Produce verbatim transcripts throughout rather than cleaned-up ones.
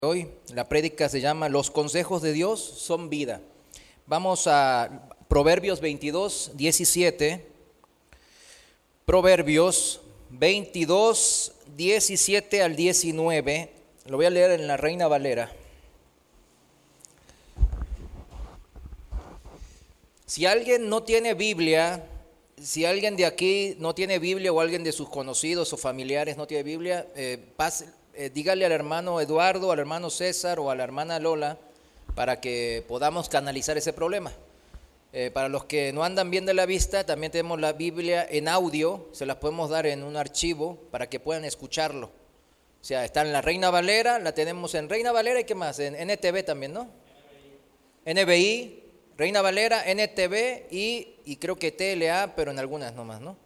Hoy la prédica se llama Los consejos de Dios son vida. Vamos a Proverbios veintidós, diecisiete. Proverbios veintidós, diecisiete al diecinueve. Lo voy a leer en la Reina Valera. Si alguien no tiene Biblia, si alguien de aquí no tiene Biblia o alguien de sus conocidos o familiares no tiene Biblia, eh, pase. Eh, dígale al hermano Eduardo, al hermano César o a la hermana Lola para que podamos canalizar ese problema. Eh, para los que no andan bien de la vista, también tenemos la Biblia en audio, se las podemos dar en un archivo para que puedan escucharlo. O sea, está en la Reina Valera, la tenemos en Reina Valera y ¿qué más? En N T V también, ¿no? N B I, Reina Valera, N T V y, y creo que T L A, pero en algunas nomás, ¿no?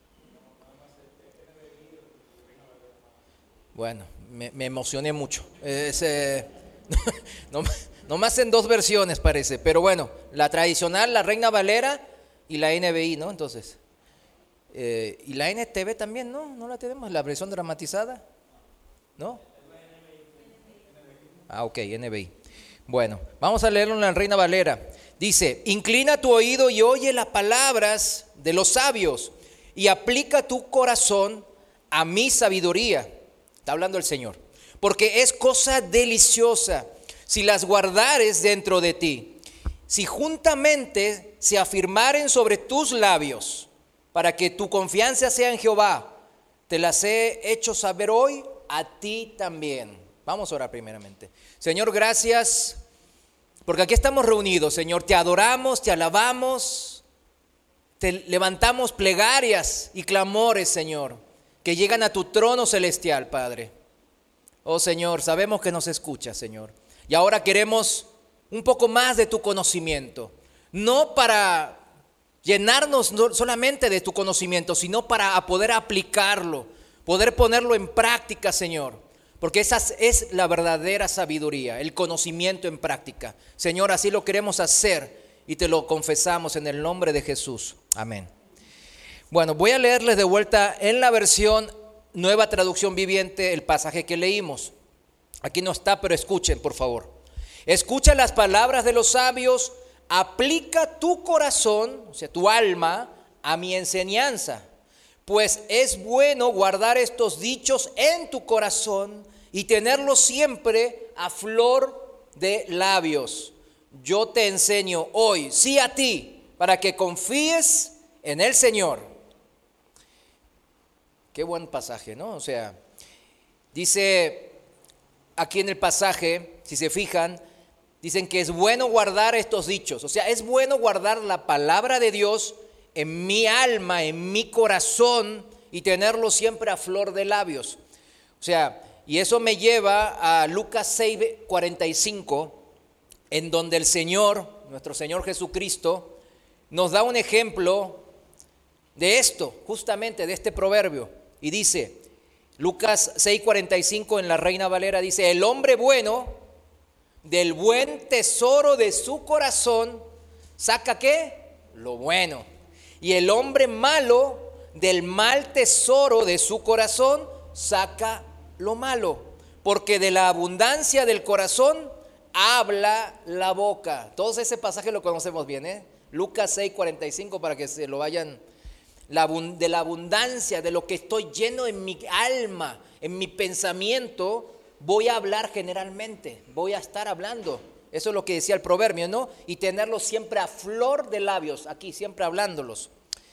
Bueno, me, me emocioné mucho. Es, eh, no, nomás en dos versiones parece, pero bueno, la tradicional, la Reina Valera y la N B I, ¿no? Entonces, eh, y la N T V también, ¿no? ¿No la tenemos? ¿La versión dramatizada? ¿No? Ah, ok, N B I. Bueno, vamos a leerlo en la Reina Valera. Dice, inclina tu oído y oye las palabras de los sabios y aplica tu corazón a mi sabiduría. Está hablando el Señor. Porque es cosa deliciosa si las guardares dentro de ti. Si juntamente se afirmaren sobre tus labios, para que tu confianza sea en Jehová, te las he hecho saber hoy a ti también. Vamos a orar primeramente. Señor, gracias, porque aquí estamos reunidos, Señor. Te adoramos, te alabamos, te levantamos plegarias y clamores, Señor, que llegan a tu trono celestial, Padre. Oh Señor, sabemos que nos escuchas, Señor. Y ahora queremos un poco más de tu conocimiento. No para llenarnos solamente de tu conocimiento, sino para poder aplicarlo, poder ponerlo en práctica, Señor. Porque esa es la verdadera sabiduría, el conocimiento en práctica. Señor, así lo queremos hacer y te lo confesamos en el nombre de Jesús. Amén. Bueno, voy a leerles de vuelta en la versión Nueva Traducción Viviente el pasaje que leímos. Aquí no está, pero escuchen, por favor. Escucha las palabras de los sabios, aplica tu corazón, o sea, tu alma, a mi enseñanza. Pues es bueno guardar estos dichos en tu corazón y tenerlos siempre a flor de labios. Yo te enseño hoy, sí a ti, para que confíes en el Señor. Qué buen pasaje, ¿no? O sea, dice aquí en el pasaje, si se fijan, dicen que es bueno guardar estos dichos. O sea, es bueno guardar la palabra de Dios en mi alma, en mi corazón y tenerlo siempre a flor de labios. O sea, y eso me lleva a Lucas seis, cuarenta y cinco, en donde el Señor, nuestro Señor Jesucristo, nos da un ejemplo de esto, justamente de este proverbio. Y dice, Lucas seis, cuarenta y cinco en la Reina Valera dice, el hombre bueno del buen tesoro de su corazón saca ¿qué? Lo bueno. Y el hombre malo del mal tesoro de su corazón saca lo malo. Porque de la abundancia del corazón habla la boca. Todos ese pasaje lo conocemos bien, ¿eh? Lucas seis, cuarenta y cinco para que se lo vayan. La, de la abundancia, de lo que estoy lleno en mi alma, en mi pensamiento, voy a hablar generalmente, voy a estar hablando. Eso es lo que decía el proverbio, ¿no? Y tenerlos siempre a flor de labios, aquí siempre hablándolos.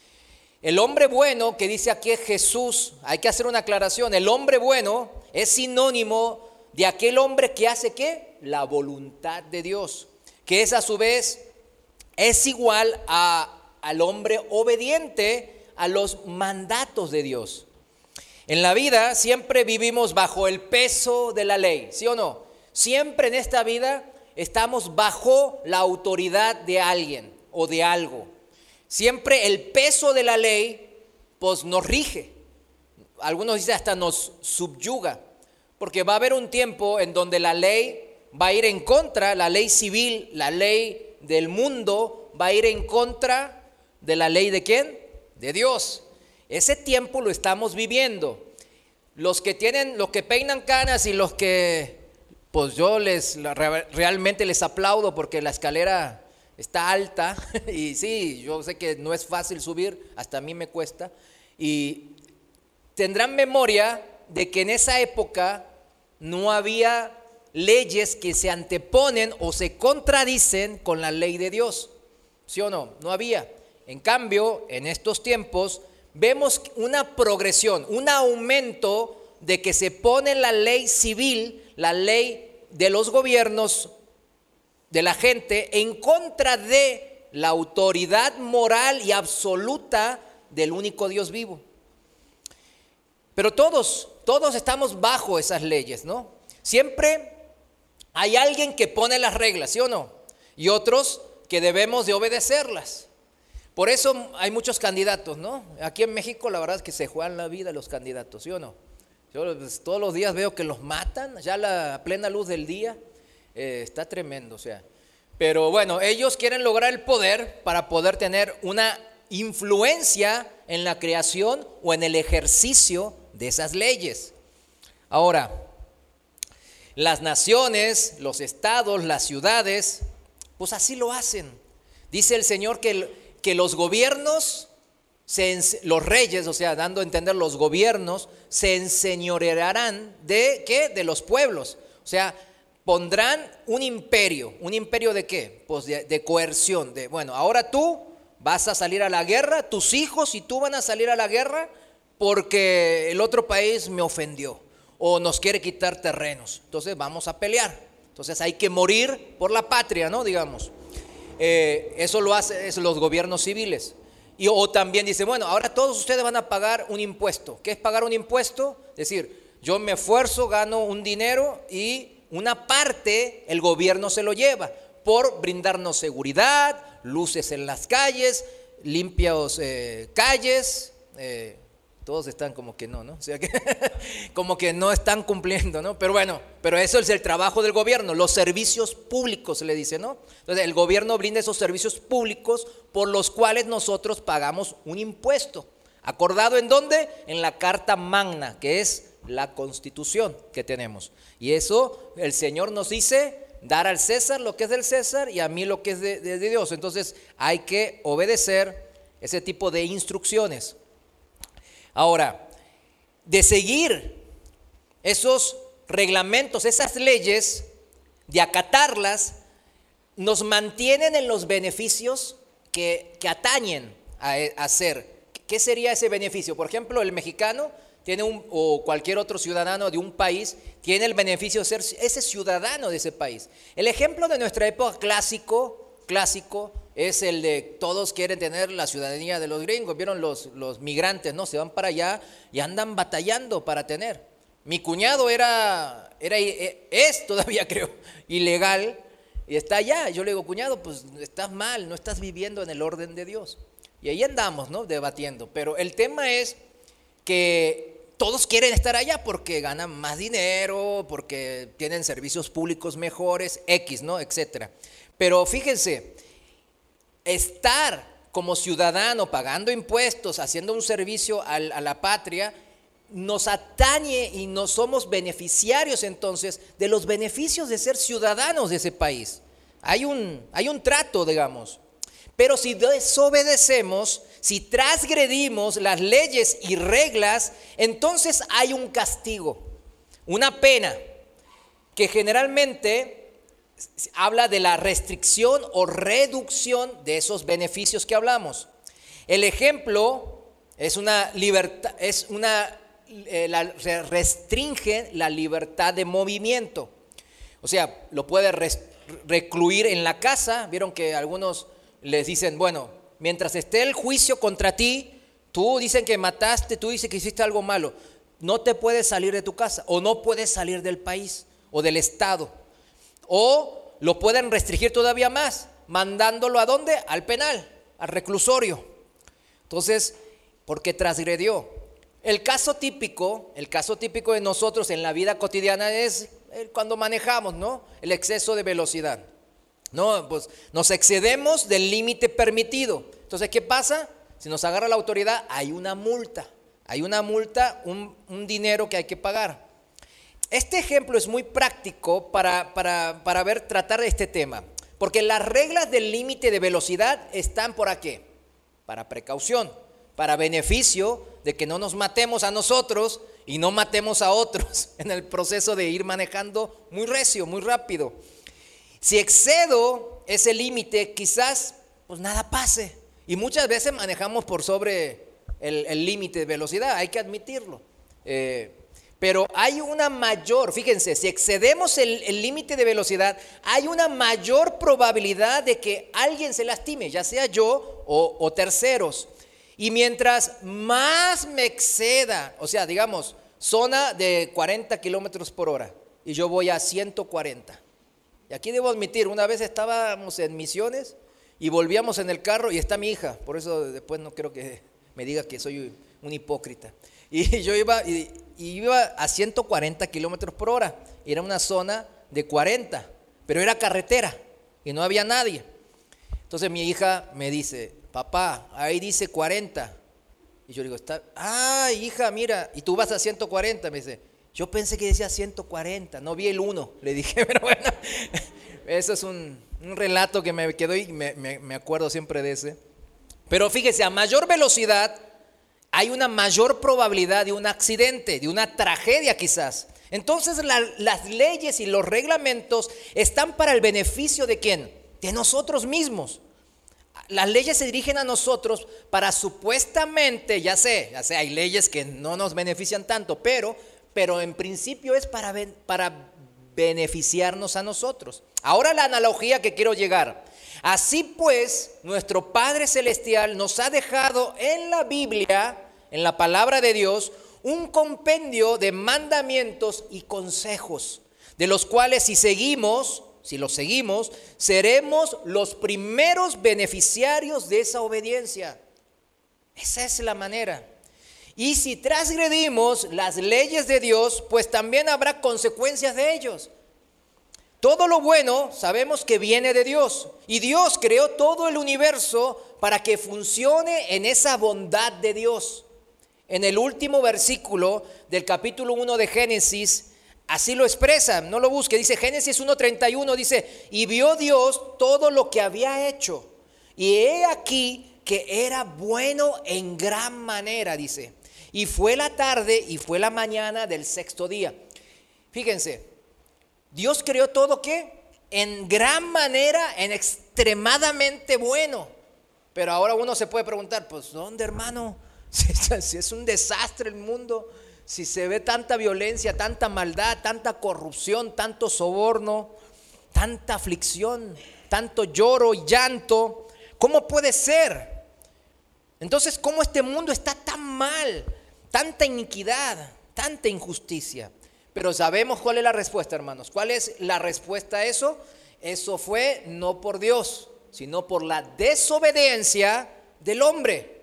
El hombre bueno, que dice aquí es Jesús, hay que hacer una aclaración, el hombre bueno es sinónimo de aquel hombre que hace ¿qué? La voluntad de Dios, que es a su vez, es igual a, al hombre obediente a los mandatos de Dios. En la vida siempre vivimos bajo el peso de la ley, ¿sí o no? Siempre en esta vida estamos bajo la autoridad de alguien o de algo. Siempre el peso de la ley pues nos rige. Algunos dicen hasta nos subyuga, porque va a haber un tiempo en donde la ley va a ir en contra, la ley civil, la ley del mundo va a ir en contra de la ley de ¿quién? De Dios. Ese tiempo lo estamos viviendo. Los que tienen, los que peinan canas y los que pues yo les realmente les aplaudo porque la escalera está alta y sí, yo sé que no es fácil subir, hasta a mí me cuesta, y tendrán memoria de que en esa época no había leyes que se anteponen o se contradicen con la ley de Dios, ¿sí o no? No había. En cambio, en estos tiempos vemos una progresión, un aumento de que se pone la ley civil, la ley de los gobiernos, de la gente, en contra de la autoridad moral y absoluta del único Dios vivo. Pero todos, todos estamos bajo esas leyes, ¿no? Siempre hay alguien que pone las reglas, ¿sí o no? Y otros que debemos de obedecerlas. Por eso hay muchos candidatos, ¿no? Aquí en México la verdad es que se juegan la vida los candidatos, ¿sí o no? Yo pues, todos los días veo que los matan, ya a la plena luz del día, eh, está tremendo, o sea. Pero bueno, ellos quieren lograr el poder para poder tener una influencia en la creación o en el ejercicio de esas leyes. Ahora, las naciones, los estados, las ciudades, pues así lo hacen. Dice el Señor que, que los gobiernos, se, los reyes, o sea, dando a entender los gobiernos, se enseñorearán de ¿qué? De los pueblos. O sea, pondrán un imperio. ¿Un imperio de qué? Pues de, de coerción. De, bueno, ahora tú vas a salir a la guerra, tus hijos y tú van a salir a la guerra porque el otro país me ofendió o nos quiere quitar terrenos. Entonces vamos a pelear. Entonces hay que morir por la patria, ¿no? Digamos. Eh, eso lo hacen los gobiernos civiles. Y, o también dice, bueno, ahora todos ustedes van a pagar un impuesto. ¿Qué es pagar un impuesto? Es decir, yo me esfuerzo, gano un dinero y una parte el gobierno se lo lleva por brindarnos seguridad, luces en las calles, limpios eh, calles. Eh, todos están como que no, ¿no? O sea que como que no están cumpliendo, ¿no? Pero bueno, pero eso es el trabajo del gobierno, los servicios públicos se le dice, ¿no? Entonces el gobierno brinda esos servicios públicos por los cuales nosotros pagamos un impuesto. ¿Acordado en dónde? En la Carta Magna, que es la Constitución que tenemos. Y eso el Señor nos dice, dar al César lo que es del César y a mí lo que es de, de, de Dios. Entonces hay que obedecer ese tipo de instrucciones. Ahora, de seguir esos reglamentos, esas leyes, de acatarlas, nos mantienen en los beneficios que, que atañen a, a hacer. ¿Qué sería ese beneficio? Por ejemplo, el mexicano tiene un, o cualquier otro ciudadano de un país tiene el beneficio de ser ese ciudadano de ese país. El ejemplo de nuestra época clásico, clásico es el de todos quieren tener la ciudadanía de los gringos. Vieron los, los migrantes, ¿no? Se van para allá y andan batallando para tener. Mi cuñado era, era es todavía creo, ilegal y está allá. Yo le digo, cuñado, pues estás mal, no estás viviendo en el orden de Dios. Y ahí andamos, ¿no? Debatiendo. Pero el tema es que todos quieren estar allá porque ganan más dinero, porque tienen servicios públicos mejores, X, ¿no? Etcétera. Pero fíjense, estar como ciudadano pagando impuestos, haciendo un servicio a la patria, nos atañe y no somos beneficiarios entonces de los beneficios de ser ciudadanos de ese país. Hay un, hay un trato, digamos. Pero si desobedecemos, si transgredimos las leyes y reglas, entonces hay un castigo, una pena, que generalmente habla de la restricción o reducción de esos beneficios que hablamos. El ejemplo es una libertad, es una eh, la, restringe la libertad de movimiento. O sea, lo puede res, recluir en la casa. Vieron que algunos les dicen, bueno, mientras esté el juicio contra ti, tú dicen que mataste, tú dices que hiciste algo malo, no te puedes salir de tu casa o no puedes salir del país o del estado. O lo pueden restringir todavía más, mandándolo ¿a dónde? Al penal, al reclusorio. Entonces, porque transgredió. El caso típico, el caso típico de nosotros en la vida cotidiana es cuando manejamos, ¿no? El exceso de velocidad. No, pues nos excedemos del límite permitido. Entonces, ¿qué pasa? Si nos agarra la autoridad, hay una multa. Hay una multa, un, un dinero que hay que pagar. este ejemplo es muy práctico para, para, para ver, tratar este tema. Porque las reglas del límite de velocidad están por aquí, para precaución, para beneficio de que no nos matemos a nosotros y no matemos a otros en el proceso de ir manejando muy recio, muy rápido. Si excedo ese límite, quizás pues nada pase. Y muchas veces manejamos por sobre el, el límite de velocidad, hay que admitirlo. Eh, pero hay una mayor, fíjense, si excedemos el límite de velocidad, hay una mayor probabilidad de que alguien se lastime, ya sea yo o, o terceros. Y mientras más me exceda, o sea, digamos, zona de cuarenta kilómetros por hora y yo voy a ciento cuarenta. Y aquí debo admitir, una vez estábamos en Misiones y volvíamos en el carro y está mi hija, por eso después no creo que me diga que soy un hipócrita. Y yo iba, y, y iba a ciento cuarenta kilómetros por hora, y era una zona de cuarenta, pero era carretera y no había nadie. Entonces mi hija me dice, papá, ahí dice cuarenta. Y yo digo, está, ah, hija, mira, y tú vas a ciento cuarenta, me dice. Yo pensé que decía ciento cuarenta, no vi el uno, le dije, pero bueno, eso es un, un relato que me quedó y me, me, me acuerdo siempre de ese. Pero fíjese, a mayor velocidad hay una mayor probabilidad de un accidente, de una tragedia quizás. Entonces la, las leyes y los reglamentos están para el beneficio ¿de quién? De nosotros mismos. Las leyes se dirigen a nosotros para supuestamente, ya sé, ya sé, hay leyes que no nos benefician tanto, pero, pero en principio es para, para beneficiarnos a nosotros. Ahora la analogía que quiero llegar. Así pues, nuestro Padre Celestial nos ha dejado en la Biblia, en la palabra de Dios, un compendio de mandamientos y consejos, de los cuales si seguimos, si los seguimos, seremos los primeros beneficiarios de esa obediencia. Esa es la manera. Y si transgredimos las leyes de Dios, pues también habrá consecuencias de ellos. Todo lo bueno sabemos que viene de Dios, y Dios creó todo el universo para que funcione en esa bondad de Dios. En el último versículo del capítulo uno de Génesis, así lo expresa, no lo busque, dice Génesis uno treinta y uno, dice, y vio Dios todo lo que había hecho, y he aquí que era bueno en gran manera, dice, y fue la tarde y fue la mañana del sexto día. Fíjense, Dios creó todo ¿qué? En gran manera, en extremadamente bueno. Pero ahora uno se puede preguntar, pues ¿dónde, hermano? Si, si es un desastre el mundo, si se ve tanta violencia, tanta maldad, tanta corrupción, tanto soborno, tanta aflicción, tanto lloro y llanto, ¿cómo puede ser? Entonces, ¿cómo este mundo está tan mal? Tanta iniquidad, tanta injusticia. Pero sabemos cuál es la respuesta, hermanos. ¿Cuál es la respuesta a eso? Eso fue no por Dios, sino por la desobediencia del hombre.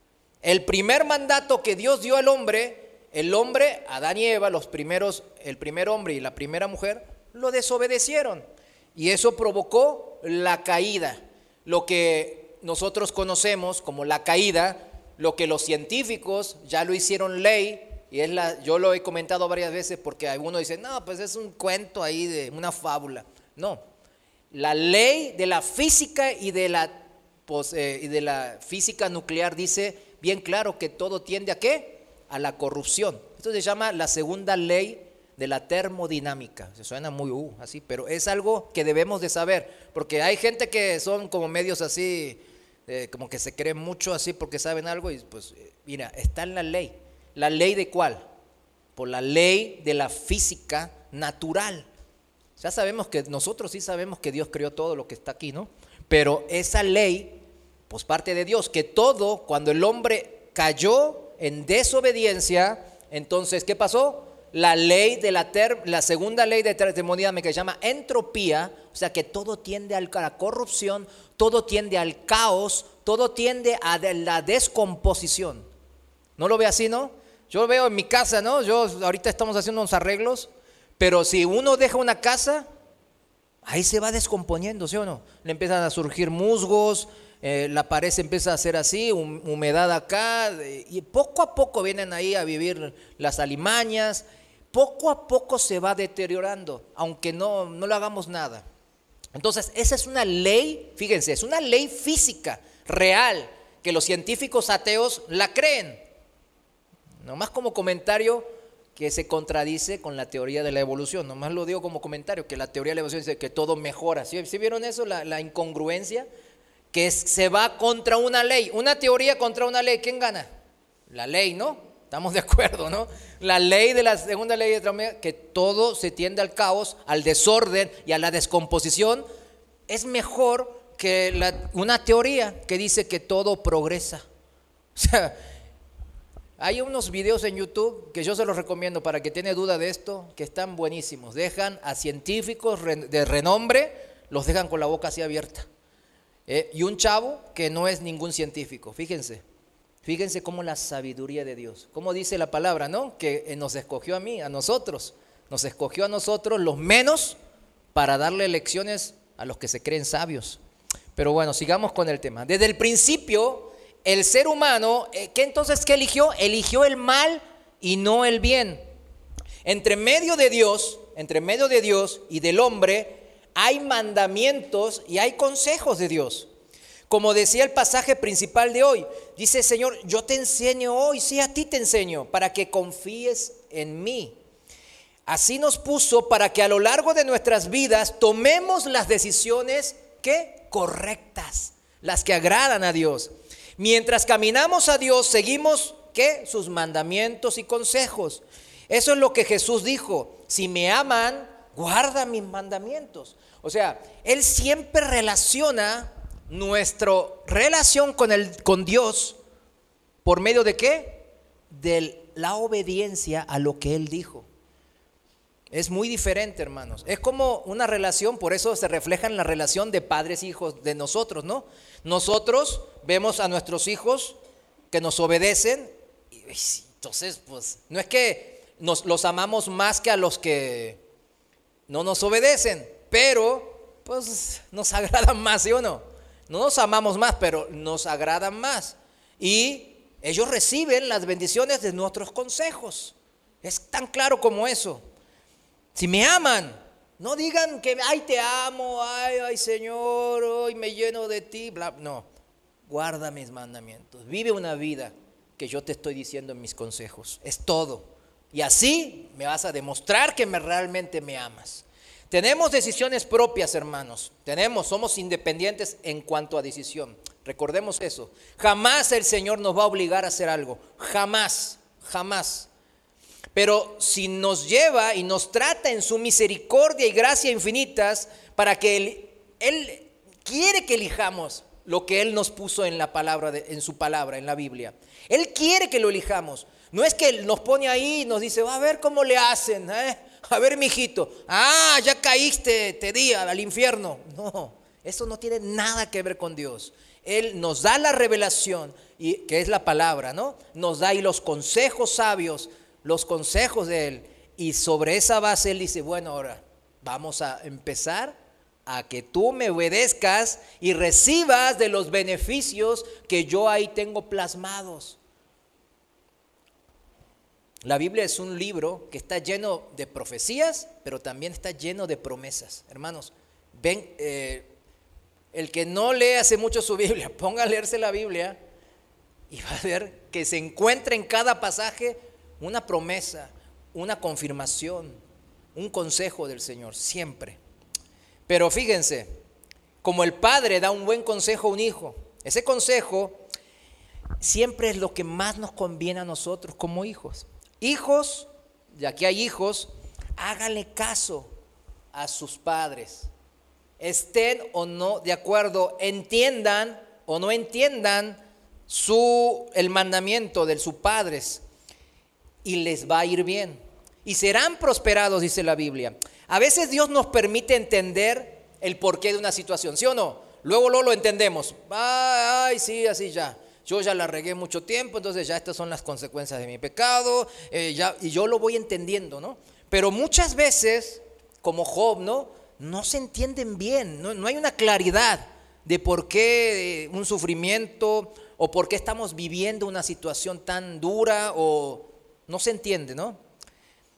El primer mandato que Dios dio al hombre, el hombre, Adán y Eva, los primeros, el primer hombre y la primera mujer, lo desobedecieron. Y eso provocó la caída. Lo que nosotros conocemos como la caída, lo que los científicos ya lo hicieron ley. Y es la, yo lo he comentado varias veces porque algunos dicen, no, pues es un cuento ahí de una fábula. No, la ley de la física y de la, pues, eh, y de la física nuclear dice bien claro que todo tiende a ¿qué? A la corrupción. Esto se llama la segunda ley de la termodinámica. Se suena muy uh, así, pero es algo que debemos de saber, porque hay gente que son como medios así, eh, como que se creen mucho así porque saben algo y pues eh, mira, está en la ley. ¿La ley de cuál? Por la ley de la física natural. Ya sabemos que nosotros sí sabemos que Dios creó todo lo que está aquí, ¿no? Pero esa ley, pues parte de Dios, que todo, cuando el hombre cayó en desobediencia, entonces, ¿qué pasó? La ley de la, ter, la segunda ley de termodinámica que se llama entropía, o sea que todo tiende a la corrupción, todo tiende al caos, todo tiende a la descomposición. ¿No lo ve así, no? Yo lo veo en mi casa, ¿no? Yo ahorita estamos haciendo unos arreglos, pero si uno deja una casa, ahí se va descomponiendo, ¿sí o no? Le empiezan a surgir musgos, eh, la pared se empieza a hacer así, hum, humedad acá, y poco a poco vienen ahí a vivir las alimañas. poco a poco se va deteriorando, aunque no, no le hagamos nada. Entonces, esa es una ley, fíjense, es una ley física, real, que los científicos ateos la creen. Nomás como comentario que se contradice con la teoría de la evolución. Nomás lo digo como comentario, que la teoría de la evolución dice que todo mejora. ¿Sí, ¿Sí vieron eso? La, la incongruencia, que es, se va contra una ley. Una teoría contra una ley, ¿quién gana? La ley, ¿no? Estamos de acuerdo, ¿no? La ley de la segunda ley de termodinámica, que todo se tiende al caos, al desorden y a la descomposición, es mejor que la, una teoría que dice que todo progresa. O sea, hay unos videos en YouTube que yo se los recomiendo para que tiene duda de esto, que están buenísimos. Dejan a científicos de renombre, los dejan con la boca así abierta. Eh, y un chavo que no es ningún científico, fíjense. Fíjense cómo la sabiduría de Dios, cómo dice la palabra, ¿no? Que nos escogió a mí, a nosotros. Nos escogió a nosotros los menos para darle lecciones a los que se creen sabios. Pero bueno, sigamos con el tema. Desde el principio, el ser humano, ¿qué entonces qué eligió? Eligió el mal y no el bien. Entre medio de Dios, entre medio de Dios y del hombre, hay mandamientos y hay consejos de Dios. Como decía el pasaje principal de hoy, dice: Señor, yo te enseño hoy, sí, a ti te enseño, para que confíes en mí. Así nos puso para que a lo largo de nuestras vidas tomemos las decisiones, ¿qué? Correctas, las que agradan a Dios. Mientras caminamos a Dios, seguimos, ¿qué? Sus mandamientos y consejos. Eso es lo que Jesús dijo: si me aman, guarda mis mandamientos. O sea, Él siempre relaciona nuestra relación con, el, con Dios por medio de ¿qué? De la obediencia a lo que Él dijo. Es muy diferente, hermanos. Es como una relación, por eso se refleja en la relación de padres e hijos de nosotros, ¿no? Nosotros vemos a nuestros hijos que nos obedecen, y entonces, pues, no es que nos, los amamos más que a los que no nos obedecen, pero, pues, nos agradan más, ¿sí o no? No nos amamos más, pero nos agradan más. Y ellos reciben las bendiciones de nuestros consejos. Es tan claro como eso. Si me aman, no digan que, ay, te amo, ay, ay, Señor, hoy me lleno de ti, bla. No, guarda mis mandamientos. Vive una vida que yo te estoy diciendo en mis consejos. Es todo. Y así me vas a demostrar que me, realmente me amas. Tenemos decisiones propias, hermanos. Tenemos, somos independientes en cuanto a decisión. Recordemos eso. Jamás el Señor nos va a obligar a hacer algo. Jamás, jamás. Pero si nos lleva y nos trata en su misericordia y gracia infinitas, para que Él, Él quiere que elijamos lo que Él nos puso en la palabra, de, en su palabra, en la Biblia. Él quiere que lo elijamos. No es que Él nos pone ahí y nos dice, va a ver cómo le hacen, ¿eh? A ver, mijito, ah, ya caíste, te di al infierno. No, eso no tiene nada que ver con Dios. Él nos da la revelación, y, que es la palabra, ¿no? Nos da ahí los consejos sabios, los consejos de Él. Y sobre esa base Él dice, bueno, ahora vamos a empezar a que tú me obedezcas y recibas de los beneficios que yo ahí tengo plasmados. La Biblia es un libro que está lleno de profecías, pero también está lleno de promesas. Hermanos, ven, eh, el que no lee hace mucho su Biblia, ponga a leerse la Biblia y va a ver que se encuentra en cada pasaje una promesa, una confirmación, un consejo del Señor, siempre. Pero fíjense, como el padre da un buen consejo a un hijo, ese consejo siempre es lo que más nos conviene a nosotros como hijos. Hijos, y aquí hay hijos, háganle caso a sus padres. Estén o no de acuerdo, entiendan o no entiendan su, el mandamiento de sus padres, y les va a ir bien. Y serán prosperados, dice la Biblia. A veces Dios nos permite entender el porqué de una situación, ¿sí o no? Luego, luego lo entendemos. Ay, sí, así ya. Yo ya la regué mucho tiempo, entonces ya estas son las consecuencias de mi pecado, eh, ya, y yo lo voy entendiendo, ¿no? Pero muchas veces, como Job, ¿no? No se entienden bien, no, no hay una claridad de por qué un sufrimiento o por qué estamos viviendo una situación tan dura, o no se entiende, ¿no?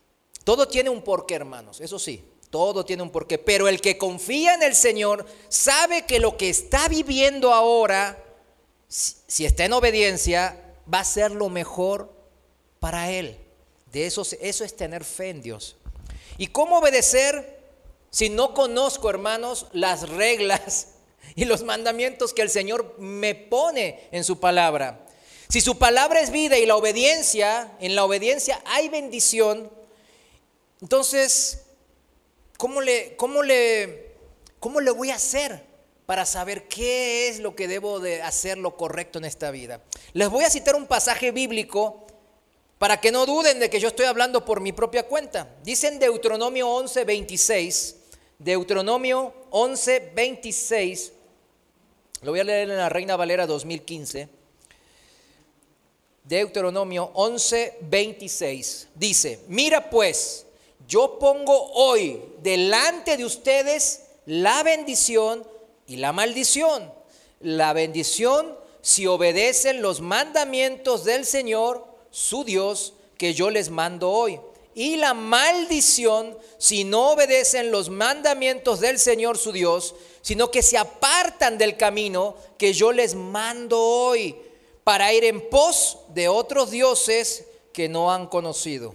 Todo tiene un porqué, hermanos, eso sí, todo tiene un porqué. Pero el que confía en el Señor sabe que lo que está viviendo ahora, si, si está en obediencia, va a ser lo mejor para él. De eso, eso es tener fe en Dios. ¿Y cómo obedecer si no conozco, hermanos, las reglas y los mandamientos que el Señor me pone en su palabra? Si su palabra es vida y la obediencia, en la obediencia hay bendición, entonces, ¿cómo le, cómo le, cómo le voy a hacer para saber qué es lo que debo de hacer lo correcto en esta vida? Les voy a citar un pasaje bíblico para que no duden de que yo estoy hablando por mi propia cuenta. Dice en Deuteronomio once, veintiséis, Deuteronomio once, veintiséis, lo voy a leer en la Reina Valera dos mil quince. Deuteronomio once, veintiséis, dice: mira pues, yo pongo hoy delante de ustedes la bendición y la maldición. La bendición si obedecen los mandamientos del Señor, su Dios, que yo les mando hoy. Y la maldición si no obedecen los mandamientos del Señor, su Dios, sino que se apartan del camino que yo les mando hoy, para ir en pos de otros dioses que no han conocido.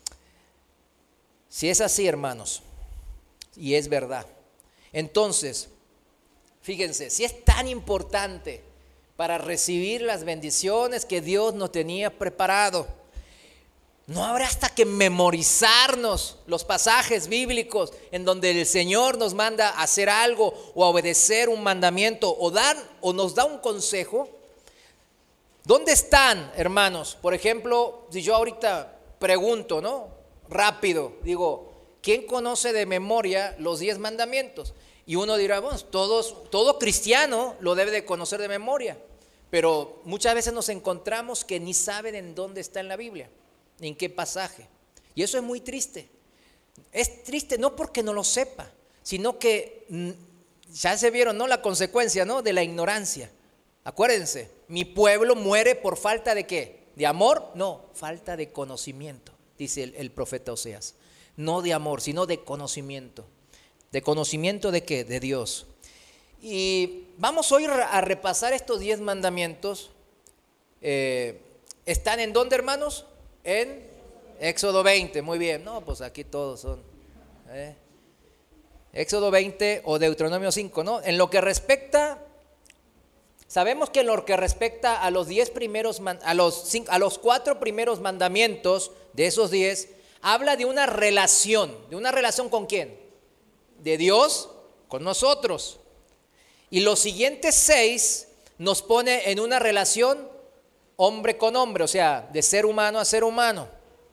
Si es así, hermanos, y es verdad, entonces, fíjense, si es tan importante para recibir las bendiciones que Dios nos tenía preparado, no habrá hasta que memorizarnos los pasajes bíblicos en donde el Señor nos manda a hacer algo o a obedecer un mandamiento o dar o nos da un consejo. ¿Dónde están, hermanos? Por ejemplo, si yo ahorita pregunto, ¿no? Rápido, digo, ¿quién conoce de memoria los diez mandamientos? Y uno dirá, bueno, todos, todo cristiano lo debe de conocer de memoria. Pero muchas veces nos encontramos que ni saben en dónde está en la Biblia, ni en qué pasaje. Y eso es muy triste. Es triste no porque no lo sepa, sino que ya se vieron, ¿no? La consecuencia, ¿no? De la ignorancia. Acuérdense, mi pueblo muere por falta de ¿qué? ¿De amor? No, falta de conocimiento, dice el, el profeta Oseas. No de amor, sino de conocimiento. ¿De conocimiento de qué? De Dios. Y vamos hoy a repasar estos diez mandamientos. Eh, ¿Están en dónde, hermanos? En Éxodo veinte, muy bien. No, pues aquí todos son. ¿eh? Éxodo veinte o Deuteronomio cinco, ¿no? En lo que respecta... Sabemos que en lo que respecta a los diez primeros, a los, cinco, a los cuatro primeros mandamientos de esos diez, habla de una relación. ¿De una relación con quién? De Dios con nosotros. Y los siguientes seis nos pone en una relación hombre con hombre, o sea, de ser humano a ser humano.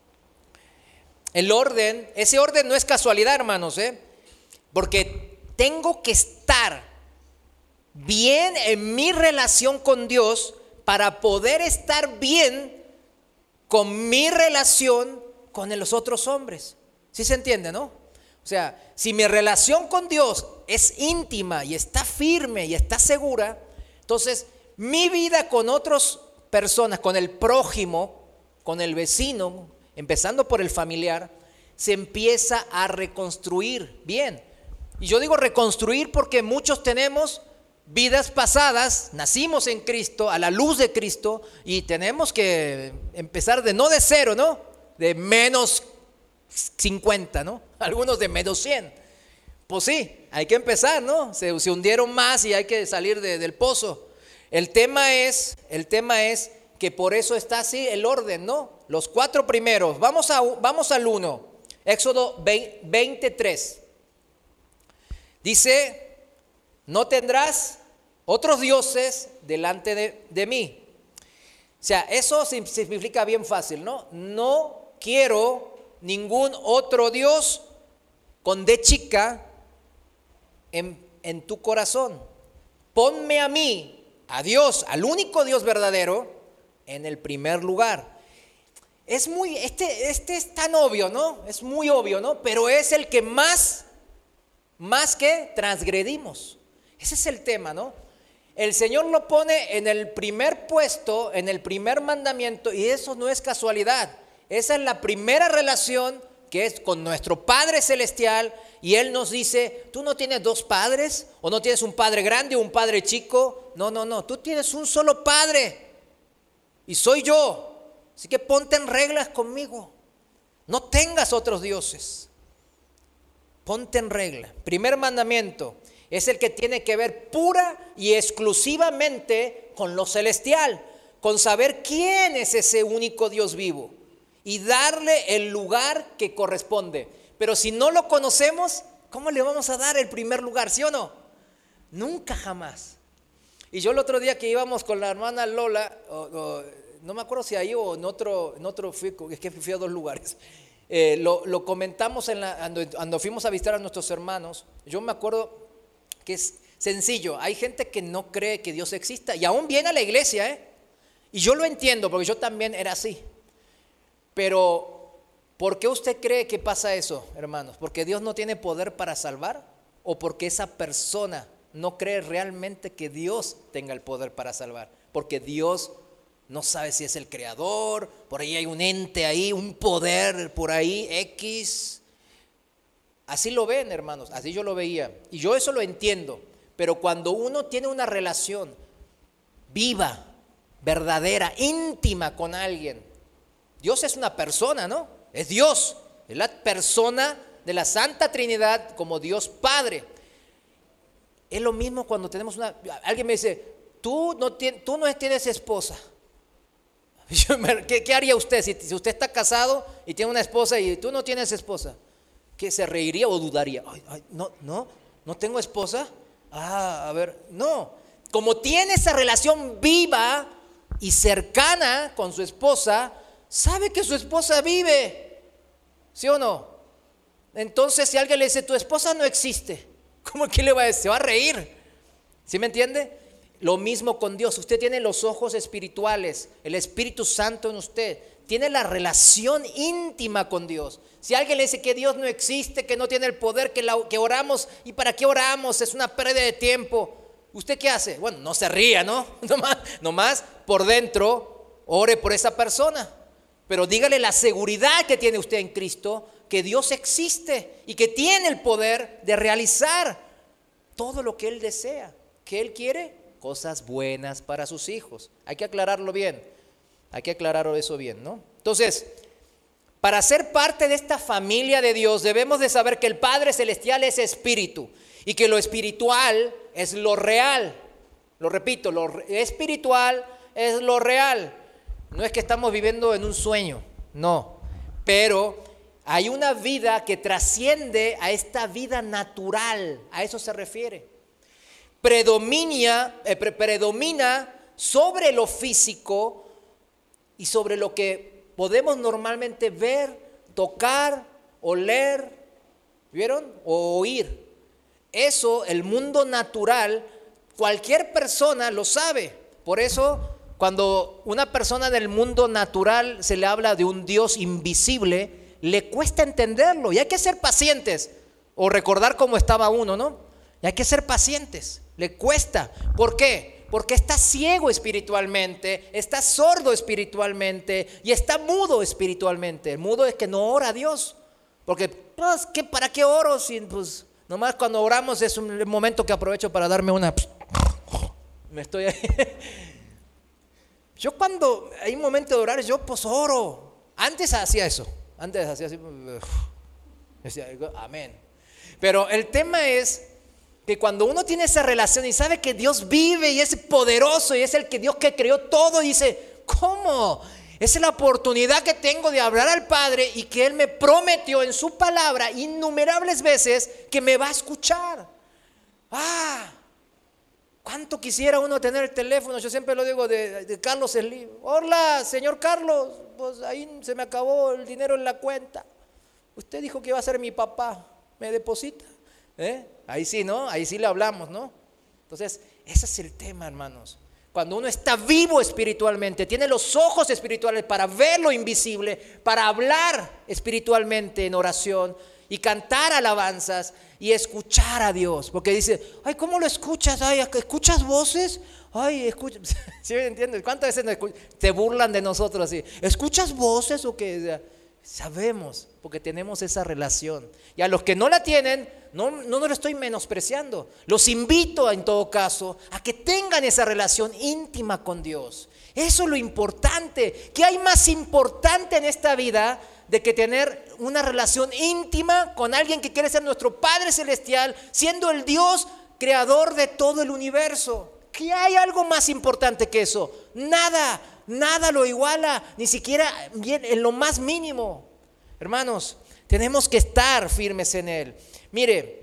El orden, ese orden no es casualidad, hermanos, ¿eh? Porque tengo que estar bien en mi relación con Dios para poder estar bien con mi relación con los otros hombres. ¿Sí se entiende, no? O sea, si mi relación con Dios es íntima y está firme y está segura, entonces mi vida con otras personas, con el prójimo, con el vecino, empezando por el familiar, se empieza a reconstruir bien. Y yo digo reconstruir porque muchos tenemos vidas pasadas, nacimos en Cristo, a la luz de Cristo, y tenemos que empezar de no de cero, ¿no? De menos cincuenta, ¿no? Algunos de menos cien. Pues sí, hay que empezar, ¿no? Se, se hundieron más y hay que salir de, del pozo. El tema es, el tema es que por eso está así el orden, ¿no? Los cuatro primeros. Vamos, a, vamos al uno. Éxodo veintitrés. Dice... No tendrás otros dioses delante de, de mí. O sea, eso se simplifica bien fácil, ¿no? No quiero ningún otro Dios con D chica en, en tu corazón. Ponme a mí, a Dios, al único Dios verdadero, en el primer lugar. Es muy, este, este es tan obvio, ¿no? Es muy obvio, ¿no? Pero es el que más, más que transgredimos. Ese es el tema, ¿no? El Señor lo pone en el primer puesto, en el primer mandamiento, y eso no es casualidad. Esa es la primera relación que es con nuestro Padre Celestial, y Él nos dice, tú no tienes dos padres, o no tienes un padre grande o un padre chico. No, no, no, tú tienes un solo Padre, y soy yo. Así que ponte en reglas conmigo. No tengas otros dioses. Ponte en regla. Primer mandamiento es el que tiene que ver pura y exclusivamente con lo celestial, con saber quién es ese único Dios vivo y darle el lugar que corresponde. Pero si no lo conocemos, ¿cómo le vamos a dar el primer lugar? ¿Sí o no? Nunca jamás. Y yo el otro día que íbamos con la hermana Lola, o, o, no me acuerdo si ahí o en otro, en otro fui, es que fui a dos lugares. Eh, lo, lo comentamos en la, cuando, cuando fuimos a visitar a nuestros hermanos. Yo me acuerdo que es sencillo. Hay gente que no cree que Dios exista y aún viene a la iglesia, ¿eh? Y yo lo entiendo porque yo también era así. Pero ¿por qué usted cree que pasa eso, hermanos? ¿Porque Dios no tiene poder para salvar? ¿O porque esa persona no cree realmente que Dios tenga el poder para salvar? Porque Dios no sabe si es el creador, por ahí hay un ente ahí, un poder por ahí, X. Así lo ven, hermanos, así yo lo veía. Y yo eso lo entiendo. Pero cuando uno tiene una relación viva, verdadera, íntima con alguien, Dios es una persona, ¿no? Es Dios, es la persona de la Santa Trinidad como Dios Padre. Es lo mismo cuando tenemos una... Alguien me dice, tú no tienes, tú no tienes esposa. ¿Qué, qué haría usted si, si usted está casado y tiene una esposa y tú no tienes esposa? ¿Qué, se reiría o dudaría? Ay, ay, no, no, no tengo esposa. Ah, a ver, no. Como tiene esa relación viva y cercana con su esposa, sabe que su esposa vive, ¿sí o no? Entonces, si alguien le dice, tu esposa no existe, ¿cómo que le va a decir? Se va a reír, ¿sí me entiende? Lo mismo con Dios. Usted tiene los ojos espirituales, el Espíritu Santo en usted, tiene la relación íntima con Dios. Si alguien le dice que Dios no existe, que no tiene el poder, que, la, que oramos, ¿y para qué oramos? Es una pérdida de tiempo. ¿Usted qué hace? Bueno, no se ría, ¿no? Nomás, nomás por dentro, ore por esa persona. Pero dígale la seguridad que tiene usted en Cristo, que Dios existe y que tiene el poder de realizar todo lo que Él desea. ¿Qué Él quiere? Cosas buenas para sus hijos. Hay que aclararlo bien. Hay que aclarar eso bien, ¿no? Entonces, para ser parte de esta familia de Dios, debemos de saber que el Padre Celestial es espíritu y que lo espiritual es lo real. Lo repito, lo espiritual es lo real. No es que estamos viviendo en un sueño, no. Pero hay una vida que trasciende a esta vida natural. A eso se refiere. Predomina, eh, pre- predomina sobre lo físico y sobre lo que podemos normalmente ver, tocar, oler, ¿vieron? O oír. Eso, el mundo natural, cualquier persona lo sabe. Por eso, cuando una persona del mundo natural se le habla de un Dios invisible, le cuesta entenderlo. Y hay que ser pacientes o recordar cómo estaba uno, ¿no? Y hay que ser pacientes. Le cuesta. ¿Por qué? Porque está ciego espiritualmente, está sordo espiritualmente y está mudo espiritualmente. El mudo es que no ora a Dios. Porque, pues, ¿qué, ¿para qué oro? Si, pues, nomás cuando oramos es un momento que aprovecho para darme una... Me estoy ahí. Yo cuando hay un momento de orar, yo pues oro. Antes hacía eso. Antes hacía así. Decía, amén. Pero el tema es que cuando uno tiene esa relación y sabe que Dios vive y es poderoso y es el que Dios que creó todo, dice, ¿cómo? Esa es la oportunidad que tengo de hablar al Padre y que Él me prometió en su palabra innumerables veces que me va a escuchar. Ah, ¿cuánto quisiera uno tener el teléfono? Yo siempre lo digo de, de Carlos Slim. Hola, señor Carlos, pues ahí se me acabó el dinero en la cuenta. Usted dijo que iba a ser mi papá, ¿me deposita? ¿Eh? Ahí sí, ¿no? Ahí sí le hablamos, ¿no? Entonces, ese es el tema, hermanos. Cuando uno está vivo espiritualmente, tiene los ojos espirituales para ver lo invisible, para hablar espiritualmente en oración y cantar alabanzas y escuchar a Dios. Porque dice, ay, ¿cómo lo escuchas? Ay, ¿escuchas voces? Ay, escucha. ¿Sí me entiendes? ¿Cuántas veces nos escuch- te burlan de nosotros así? ¿Escuchas voces o qué? Sabemos, porque tenemos esa relación. Y a los que no la tienen, no, no, no lo estoy menospreciando. Los invito en todo caso a que tengan esa relación íntima con Dios. Eso es lo importante. ¿Qué hay más importante en esta vida de que tener una relación íntima con alguien que quiere ser nuestro Padre Celestial, siendo el Dios creador de todo el universo? ¿Qué hay algo más importante que eso? Nada, nada lo iguala, ni siquiera bien, en lo más mínimo. Hermanos, tenemos que estar firmes en Él. Mire,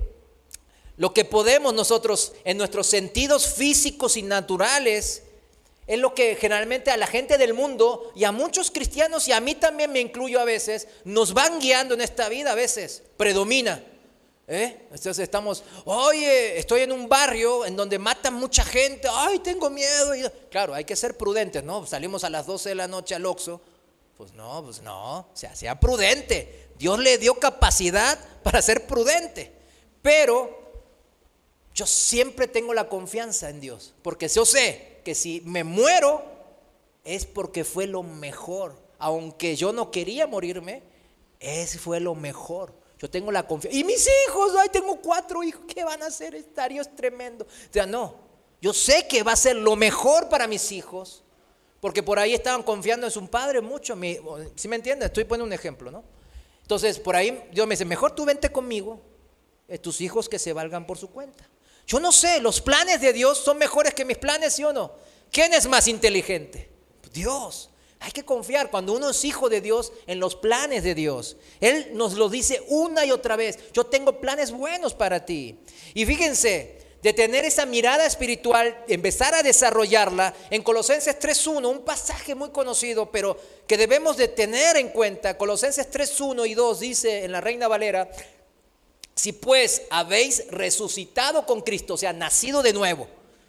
lo que podemos nosotros en nuestros sentidos físicos y naturales es lo que generalmente a la gente del mundo y a muchos cristianos, y a mí también me incluyo a veces, nos van guiando en esta vida a veces, predomina. ¿Eh? Entonces estamos, oye, estoy en un barrio en donde matan mucha gente, ay, tengo miedo. Claro, hay que ser prudentes, ¿no? Salimos a las doce de la noche al Oxxo. Pues no, pues no, o sea, sea prudente. Dios le dio capacidad para ser prudente. Pero yo siempre tengo la confianza en Dios, porque yo sé que si me muero es porque fue lo mejor. Aunque yo no quería morirme, ese fue lo mejor. Yo tengo la confianza. Y mis hijos, ay, tengo cuatro hijos, ¿qué van a hacer? Este Dios es tremendo. O sea, no, yo sé que va a ser lo mejor para mis hijos, porque por ahí estaban confiando en su padre mucho. ¿Sí me entiendes? Estoy poniendo un ejemplo, ¿no? Entonces, por ahí Dios me dice, mejor tú vente conmigo, eh, tus hijos que se valgan por su cuenta. Yo no sé, los planes de Dios son mejores que mis planes, ¿sí o no? ¿Quién es más inteligente? Dios. Hay que confiar cuando uno es hijo de Dios en los planes de Dios. Él nos lo dice una y otra vez. Yo tengo planes buenos para ti. Y fíjense, de tener esa mirada espiritual, empezar a desarrollarla en Colosenses tres uno, un pasaje muy conocido, pero que debemos de tener en cuenta. Colosenses tres uno y dos dice en la Reina Valera: si pues habéis resucitado con Cristo, o sea, nacido de nuevo,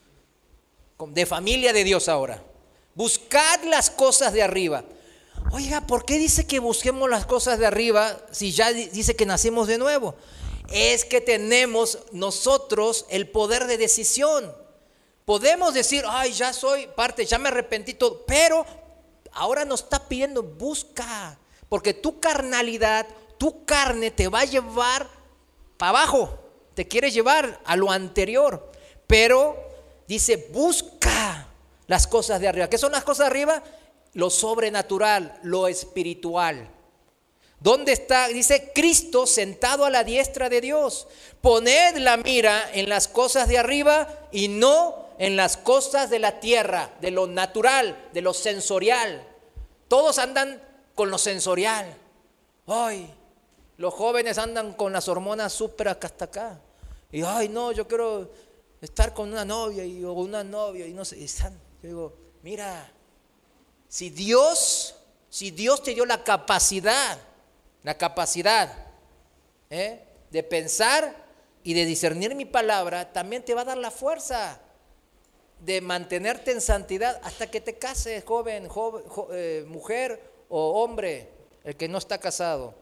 de familia de Dios ahora, buscad las cosas de arriba. Oiga, ¿por qué dice que busquemos las cosas de arriba si ya dice que nacimos de nuevo? Es que tenemos nosotros el poder de decisión. Podemos decir, ay, ya soy parte, ya me arrepentí todo, pero ahora nos está pidiendo, busca, porque tu carnalidad, tu carne te va a llevar para abajo, te quiere llevar a lo anterior, pero dice, busca las cosas de arriba. ¿Qué son las cosas de arriba? Lo sobrenatural, lo espiritual. ¿Dónde está? Dice Cristo sentado a la diestra de Dios. Poned la mira en las cosas de arriba y no en las cosas de la tierra, de lo natural, de lo sensorial. Todos andan con lo sensorial. Ay, los jóvenes andan con las hormonas súper acá hasta acá. Y ay, no, yo quiero estar con una novia y, o una novia y no sé. Y están, yo digo, mira, si Dios, si Dios te dio la capacidad, la capacidad ¿eh? de pensar y de discernir mi palabra, también te va a dar la fuerza de mantenerte en santidad hasta que te cases, joven, joven jo, eh, mujer o hombre, el que no está casado.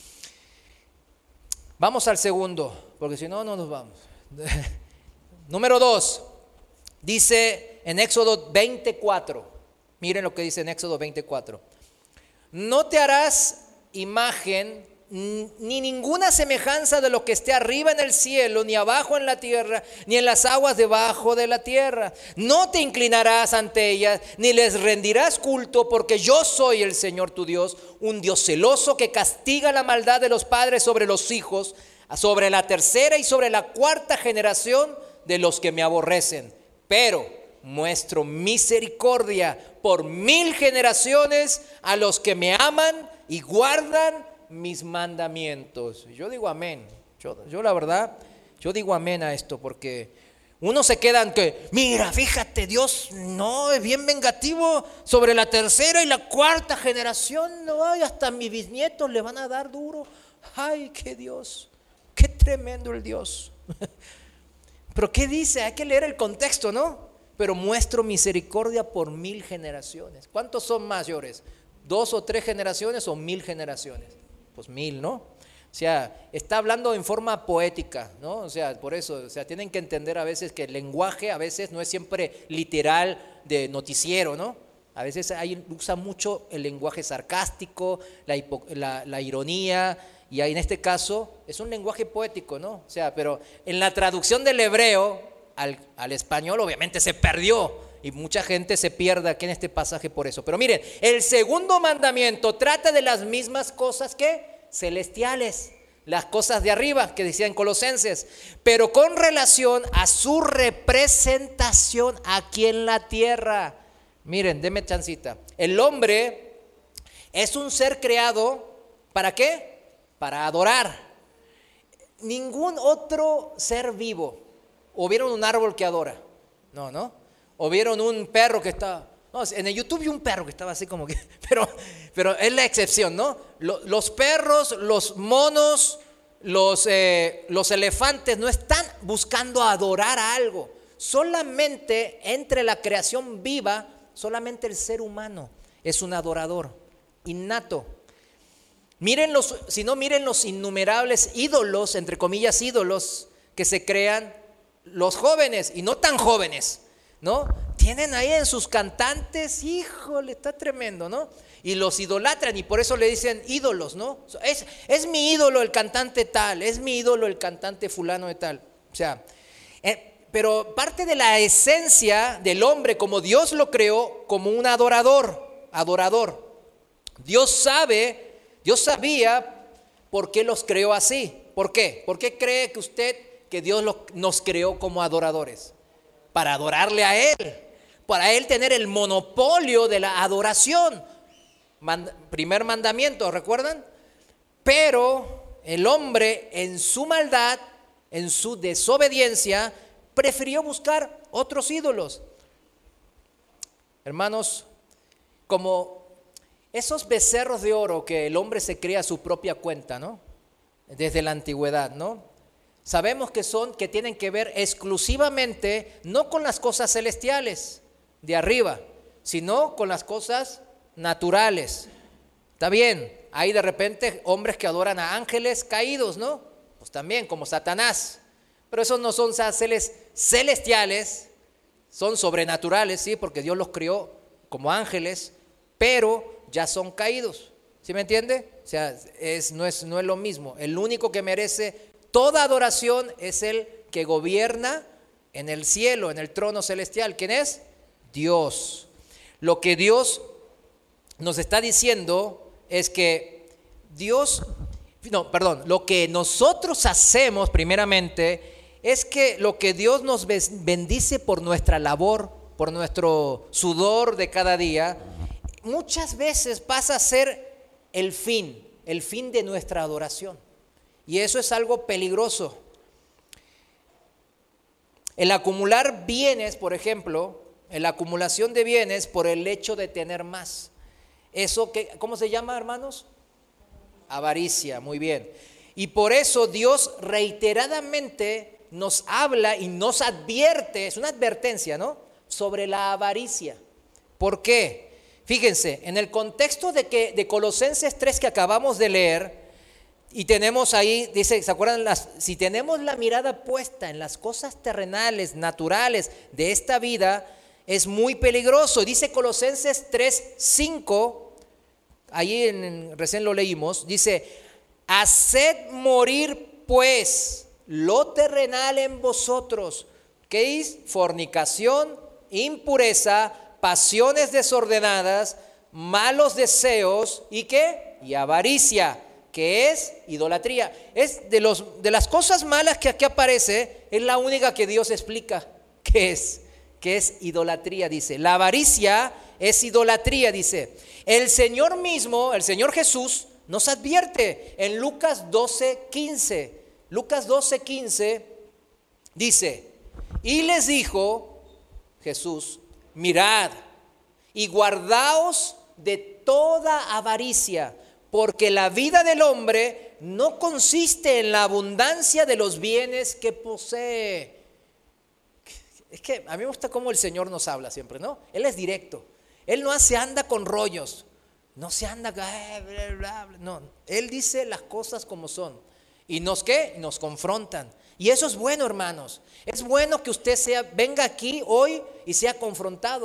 Vamos al segundo, porque si no, no nos vamos. Número dos, dice en Éxodo veinticuatro, miren lo que dice en Éxodo veinticuatro. No te harás imagen ni ninguna semejanza de lo que esté arriba en el cielo, ni abajo en la tierra, ni en las aguas debajo de la tierra. No te inclinarás ante ellas, ni les rendirás culto, porque yo soy el Señor tu Dios, un Dios celoso que castiga la maldad de los padres sobre los hijos, sobre la tercera y sobre la cuarta generación de los que me aborrecen. Pero muestro misericordia por mil generaciones a los que me aman y guardan mis mandamientos. Yo digo amén. Yo, yo la verdad, yo digo amén a esto, porque uno se queda en que, mira, fíjate, Dios no es bien vengativo sobre la tercera y la cuarta generación. No, ay, hasta mis bisnietos le van a dar duro. Ay, qué Dios, qué tremendo el Dios. Pero ¿qué dice? Hay que leer el contexto, ¿no? Pero muestro misericordia por mil generaciones. ¿Cuántos son mayores? ¿Dos o tres generaciones o mil generaciones? Pues mil, ¿no? O sea, está hablando en forma poética, ¿no? O sea, por eso, o sea, tienen que entender a veces que el lenguaje a veces no es siempre literal de noticiero, ¿no? A veces hay, usa mucho el lenguaje sarcástico, la, hipo, la, la ironía, y ahí en este caso es un lenguaje poético, ¿no? O sea, pero en la traducción del hebreo al, al español obviamente se perdió, y mucha gente se pierde aquí en este pasaje por eso. Pero miren, el segundo mandamiento trata de las mismas cosas que celestiales, las cosas de arriba que decían Colosenses, pero con relación a su representación aquí en la tierra. Miren, denme chancita. El hombre es un ser creado, ¿para qué? Para adorar. Ningún otro ser vivo. ¿O vieron un árbol que adora? No, ¿no? ¿O vieron un perro que está? No, en el YouTube vi un perro que estaba así como que, pero, pero es la excepción, ¿no? Los perros, los monos, los, eh, los elefantes no están buscando adorar a algo. Solamente entre la creación viva, solamente el ser humano es un adorador innato. Miren los, si no, miren los innumerables ídolos, entre comillas ídolos, que se crean los jóvenes y no tan jóvenes, ¿no? Tienen ahí en sus cantantes, híjole, está tremendo, ¿no? Y los idolatran y por eso le dicen ídolos, ¿no? Es, es mi ídolo el cantante tal, es mi ídolo el cantante fulano de tal. O sea, eh, pero parte de la esencia del hombre como Dios lo creó como un adorador, adorador. Dios sabe, Dios sabía por qué los creó así. ¿Por qué? ¿Por qué cree que usted que Dios lo, nos creó como adoradores? Para adorarle a Él, para Él tener el monopolio de la adoración. Mand- primer mandamiento, ¿recuerdan? Pero el hombre en su maldad, en su desobediencia, prefirió buscar otros ídolos. Hermanos, como esos becerros de oro que el hombre se crea a su propia cuenta, ¿no? Desde la antigüedad, ¿no? Sabemos que son, que tienen que ver exclusivamente no con las cosas celestiales de arriba, sino con las cosas naturales. Está bien, hay de repente hombres que adoran a ángeles caídos, ¿no? Pues también, como Satanás. Pero esos no son seres celestiales, son sobrenaturales, sí, porque Dios los creó como ángeles, pero ya son caídos. ¿Sí me entiende? O sea, es, no, es, no es lo mismo. El único que merece toda adoración es el que gobierna en el cielo, en el trono celestial. ¿Quién es? Dios. Lo que Dios nos está diciendo es que Dios, no, perdón, lo que nosotros hacemos primeramente es que lo que Dios nos bendice por nuestra labor, por nuestro sudor de cada día, muchas veces pasa a ser el fin, el fin de nuestra adoración. Y eso es algo peligroso. El acumular bienes, por ejemplo, la acumulación de bienes por el hecho de tener más. Eso que, ¿cómo se llama, hermanos? Avaricia, muy bien. Y por eso Dios reiteradamente nos habla y nos advierte, es una advertencia, ¿no? Sobre la avaricia. ¿Por qué? Fíjense, en el contexto de que de Colosenses tres que acabamos de leer, y tenemos ahí, dice, ¿se acuerdan? Las, si tenemos la mirada puesta en las cosas terrenales, naturales de esta vida, es muy peligroso. Dice Colosenses tres, cinco, ahí en, en, recién lo leímos, dice, haced morir pues lo terrenal en vosotros, que es fornicación, impureza, pasiones desordenadas, malos deseos y qué, y avaricia, que es idolatría. Es de, los, de las cosas malas que aquí aparece, es la única que Dios explica que es, que es idolatría, dice. La avaricia es idolatría, dice. El Señor mismo, el Señor Jesús, nos advierte en Lucas doce, quince. Lucas doce, quince dice, y les dijo Jesús, mirad y guardaos de toda avaricia, porque la vida del hombre no consiste en la abundancia de los bienes que posee. Es que a mí me gusta cómo el Señor nos habla siempre, ¿no? Él es directo. Él no se anda con rollos. No se anda, bla, bla, bla. No, Él dice las cosas como son. ¿Y nos qué? Nos confrontan. Y eso es bueno, hermanos. Es bueno que usted sea, venga aquí hoy y sea confrontado.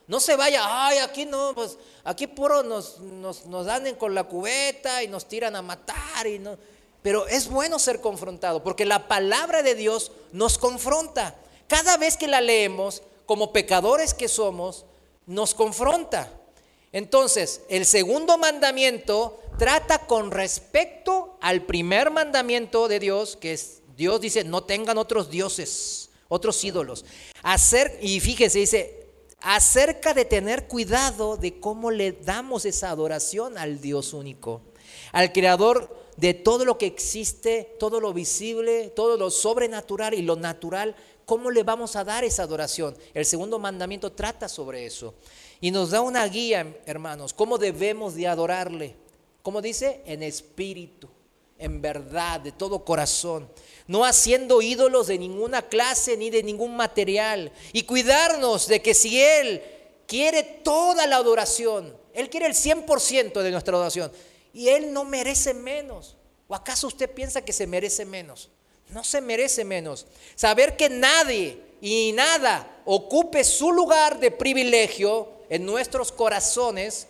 No se vaya, ay, aquí no, pues aquí puro nos, nos, nos dan con la cubeta y nos tiran a matar. Y no. Pero es bueno ser confrontado, porque la palabra de Dios nos confronta. Cada vez que la leemos, como pecadores que somos, nos confronta. Entonces, el segundo mandamiento trata con respecto al primer mandamiento de Dios, que es, Dios dice, no tengan otros dioses, otros ídolos. Hacer, y fíjense, dice, acerca de tener cuidado de cómo le damos esa adoración al Dios único, al creador de todo lo que existe, todo lo visible, todo lo sobrenatural y lo natural. ¿Cómo le vamos a dar esa adoración? El segundo mandamiento trata sobre eso y nos da una guía, hermanos, cómo debemos de adorarle. ¿Cómo dice? En espíritu, en verdad, de todo corazón, no haciendo ídolos de ninguna clase ni de ningún material, y cuidarnos de que si Él quiere toda la adoración, Él quiere el cien por ciento de nuestra adoración, y Él no merece menos. ¿O acaso usted piensa que se merece menos? No se merece menos. Saber que nadie y nada ocupe su lugar de privilegio en nuestros corazones,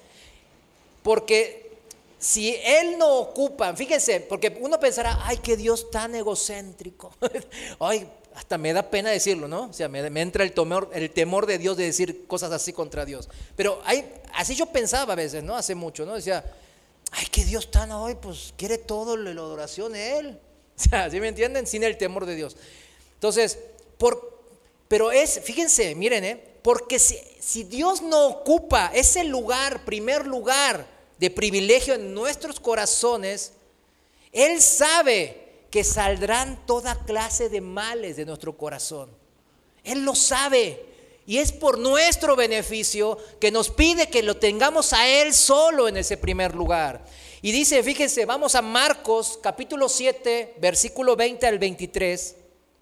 porque si Él no ocupa, fíjense, porque uno pensará, ay, qué Dios tan egocéntrico. Ay, hasta me da pena decirlo, ¿no? O sea, me, me entra el temor, el temor de Dios de decir cosas así contra Dios. Pero hay, así yo pensaba a veces, ¿no? Hace mucho, ¿no? Decía, ay, qué Dios tan hoy, pues quiere todo la adoración de Él. O sea, ¿sí me entienden? Sin el temor de Dios. Entonces, por, pero es, fíjense, miren, ¿eh? Porque si, si Dios no ocupa ese lugar, primer lugar de privilegio en nuestros corazones, Él sabe que saldrán toda clase de males de nuestro corazón. Él lo sabe. Y es por nuestro beneficio que nos pide que lo tengamos a Él solo en ese primer lugar. Y dice, fíjense, vamos a Marcos capítulo siete, versículo veinte al veintitrés.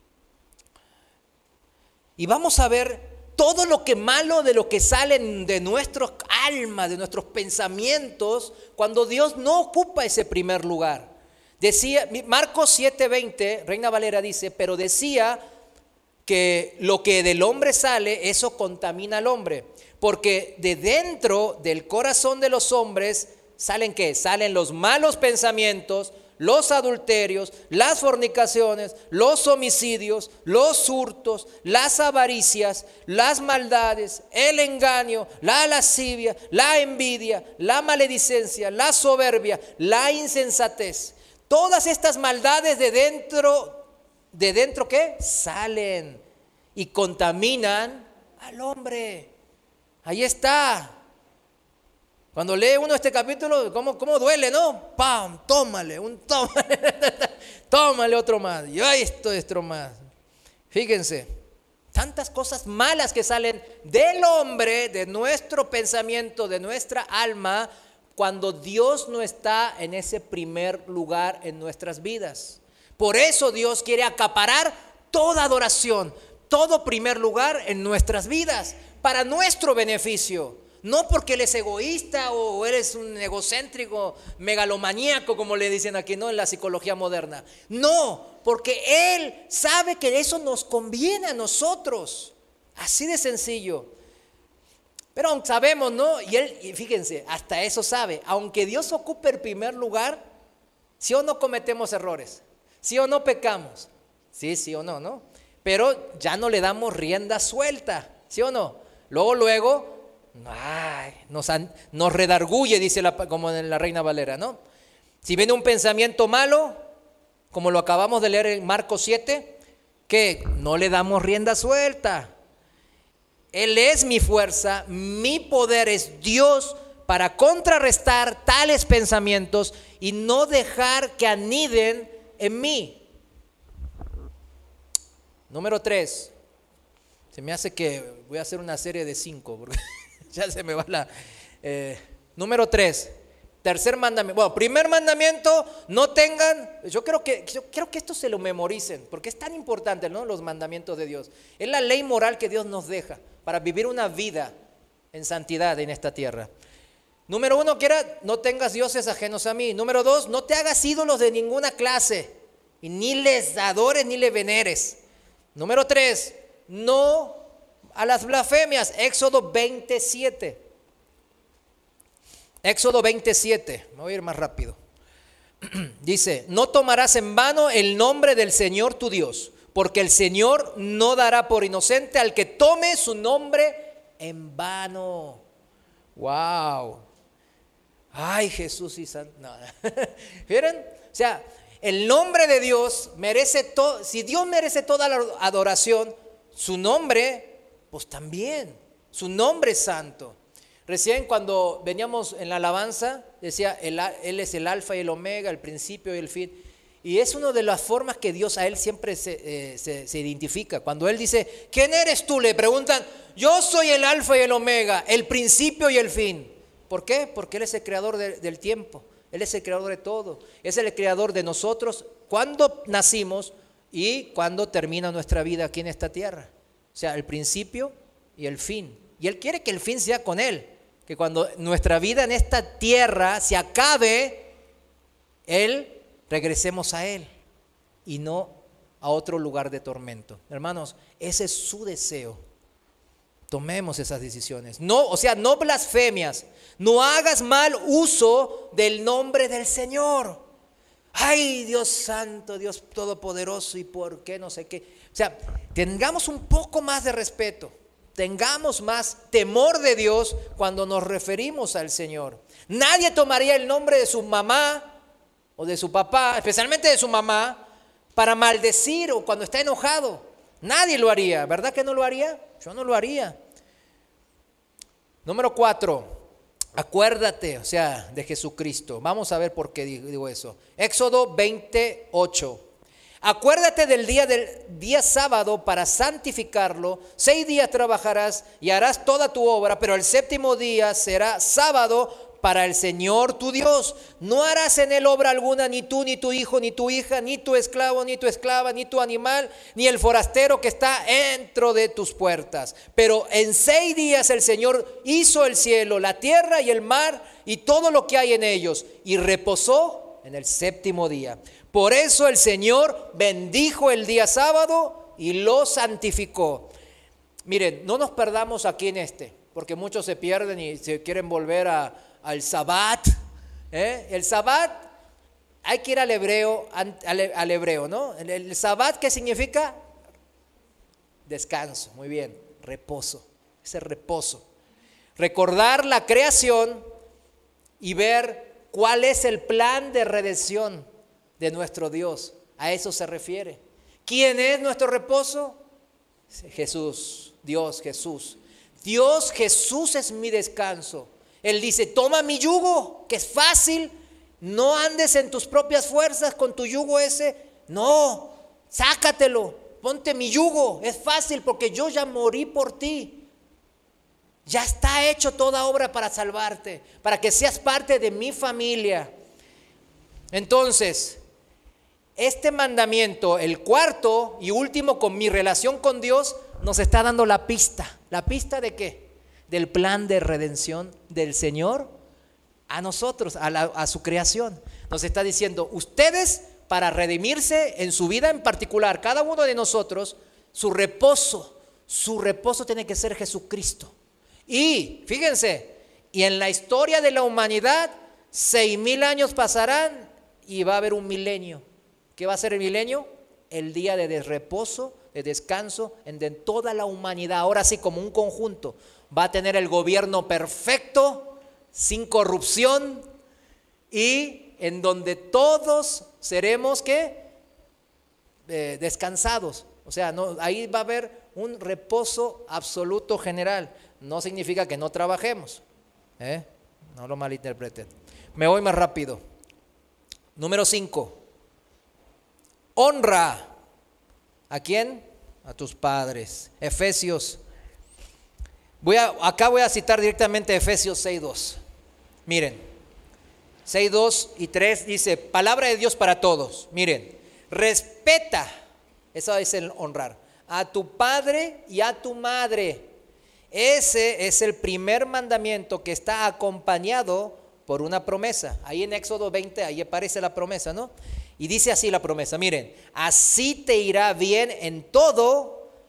Y vamos a ver todo lo que malo de lo que sale de nuestras almas, de nuestros pensamientos, cuando Dios no ocupa ese primer lugar. Decía, Marcos siete veinte, Reina Valera dice, pero decía que lo que del hombre sale, eso contamina al hombre, porque de dentro del corazón de los hombres salen ¿qué? Salen los malos pensamientos, los adulterios, las fornicaciones, los homicidios, los hurtos, las avaricias, las maldades, el engaño, la lascivia, la envidia, la maledicencia, la soberbia, la insensatez. Todas estas maldades de dentro, ¿de dentro qué? Salen y contaminan al hombre. Ahí está. Cuando lee uno este capítulo, ¿cómo, cómo duele, no? ¡Pam! Tómale, un tómale, tómale otro más. Y ahí esto, esto más. Fíjense, tantas cosas malas que salen del hombre, de nuestro pensamiento, de nuestra alma, cuando Dios no está en ese primer lugar en nuestras vidas. Por eso Dios quiere acaparar toda adoración, todo primer lugar en nuestras vidas, para nuestro beneficio. No porque Él es egoísta o eres un egocéntrico, megalomaníaco, como le dicen aquí, ¿no? En la psicología moderna. No, porque Él sabe que eso nos conviene a nosotros. Así de sencillo. Pero sabemos, ¿no? Y Él, y fíjense, hasta eso sabe. Aunque Dios ocupe el primer lugar, ¿sí o no cometemos errores? ¿Sí o no pecamos? Sí, sí o no, ¿no? Pero ya no le damos rienda suelta, ¿sí o no? Luego, luego... Ay, nos, nos redarguye, dice la, como en la Reina Valera, ¿no? Si viene un pensamiento malo, como lo acabamos de leer en Marcos siete, que no le damos rienda suelta. Él es mi fuerza, mi poder es Dios para contrarrestar tales pensamientos y no dejar que aniden en mí. Número tres. Se me hace que voy a hacer una serie de cinco porque ya se me va la... Eh, número tres, tercer mandamiento. Bueno, primer mandamiento, no tengan... Yo creo que, yo creo que esto se lo memoricen, porque es tan importante, ¿no? Los mandamientos de Dios. Es la ley moral que Dios nos deja para vivir una vida en santidad en esta tierra. Número uno, que era, no tengas dioses ajenos a mí. Número dos, no te hagas ídolos de ninguna clase, y ni les adores ni les veneres. Número tres, no a las blasfemias. Éxodo veintisiete. Éxodo veintisiete. Me voy a ir más rápido. Dice, no tomarás en vano el nombre del Señor tu Dios, porque el Señor no dará por inocente al que tome su nombre en vano. Wow. Ay, Jesús y Santo. No. ¿Vieron? O sea, el nombre de Dios merece todo. Si Dios merece toda la adoración, su nombre, pues también. Su nombre es santo. Recién cuando veníamos en la alabanza, decía, él, él es el alfa y el omega, el principio y el fin. Y es una de las formas que Dios a Él siempre se, eh, se, se identifica. Cuando Él dice, ¿quién eres tú? Le preguntan, yo soy el alfa y el omega, el principio y el fin. ¿Por qué? Porque Él es el creador de, del tiempo. Él es el creador de todo. Es el creador de nosotros cuando nacimos y cuando termina nuestra vida aquí en esta tierra. O sea, el principio y el fin. Y Él quiere que el fin sea con Él. Que cuando nuestra vida en esta tierra se acabe, Él, regresemos a Él y no a otro lugar de tormento. Hermanos, ese es su deseo. Tomemos esas decisiones. No, o sea, no blasfemias. No hagas mal uso del nombre del Señor. Ay, Dios santo, Dios todopoderoso, y por qué no sé qué. O sea, tengamos un poco más de respeto. Tengamos más temor de Dios cuando nos referimos al Señor. Nadie tomaría el nombre de su mamá o de su papá, especialmente de su mamá, para maldecir o cuando está enojado. Nadie lo haría, ¿verdad que no lo haría? Yo no lo haría. Número cuatro, acuérdate, o sea, de Jesucristo. Vamos a ver por qué digo eso. Éxodo veintiocho. Acuérdate del día del día sábado para santificarlo. Seis días trabajarás y harás toda tu obra, pero el séptimo día será sábado para el Señor tu Dios. No harás en él obra alguna, ni tú, ni tu hijo, ni tu hija, ni tu esclavo, ni tu esclava, ni tu animal, ni el forastero que está dentro de tus puertas. Pero en seis días el Señor hizo el cielo, la tierra y el mar y todo lo que hay en ellos, y reposó en el séptimo día. Por eso el Señor bendijo el día sábado y lo santificó. Miren, no nos perdamos aquí en este, porque muchos se pierden y se quieren volver a, al Sabbat. ¿eh? El Sabbat, hay que ir al hebreo, al, al hebreo, ¿no? El, el Sabbat, ¿qué significa? Descanso, muy bien, reposo, ese reposo. Recordar la creación y ver cuál es el plan de redención de nuestro Dios. A eso se refiere. ¿Quién es nuestro reposo? Jesús, Dios Jesús. Dios Jesús es mi descanso. Él dice, toma mi yugo, que es fácil. No andes en tus propias fuerzas con tu yugo ese. No, sácatelo, ponte mi yugo. Es fácil porque yo ya morí por ti. Ya está hecho toda obra para salvarte, para que seas parte de mi familia. Entonces, este mandamiento, el cuarto y último con mi relación con Dios, nos está dando la pista. ¿La pista de qué? Del plan de redención del Señor a nosotros, a, la, a su creación. Nos está diciendo, ustedes para redimirse en su vida en particular, cada uno de nosotros, su reposo, su reposo tiene que ser Jesucristo. Y fíjense, y en la historia de la humanidad, seis mil años pasarán y va a haber un milenio. ¿Qué va a ser el milenio? El día de reposo, de descanso en de toda la humanidad. Ahora sí, como un conjunto, va a tener el gobierno perfecto, sin corrupción, y en donde todos seremos ¿qué? Eh, descansados. O sea, no, ahí va a haber un reposo absoluto general. No significa que no trabajemos, ¿eh? No lo malinterpreten. Me voy más rápido. Número cinco. Honra. ¿A quién? A tus padres. Efesios. Voy a, acá voy a citar directamente Efesios seis dos. Miren. seis dos y tres dice, palabra de Dios para todos. Miren, respeta. Eso es el honrar. A tu padre y a tu madre. Ese es el primer mandamiento que está acompañado por una promesa. Ahí en Éxodo veinte, ahí aparece la promesa, ¿no? Y dice así la promesa, miren, así te irá bien en todo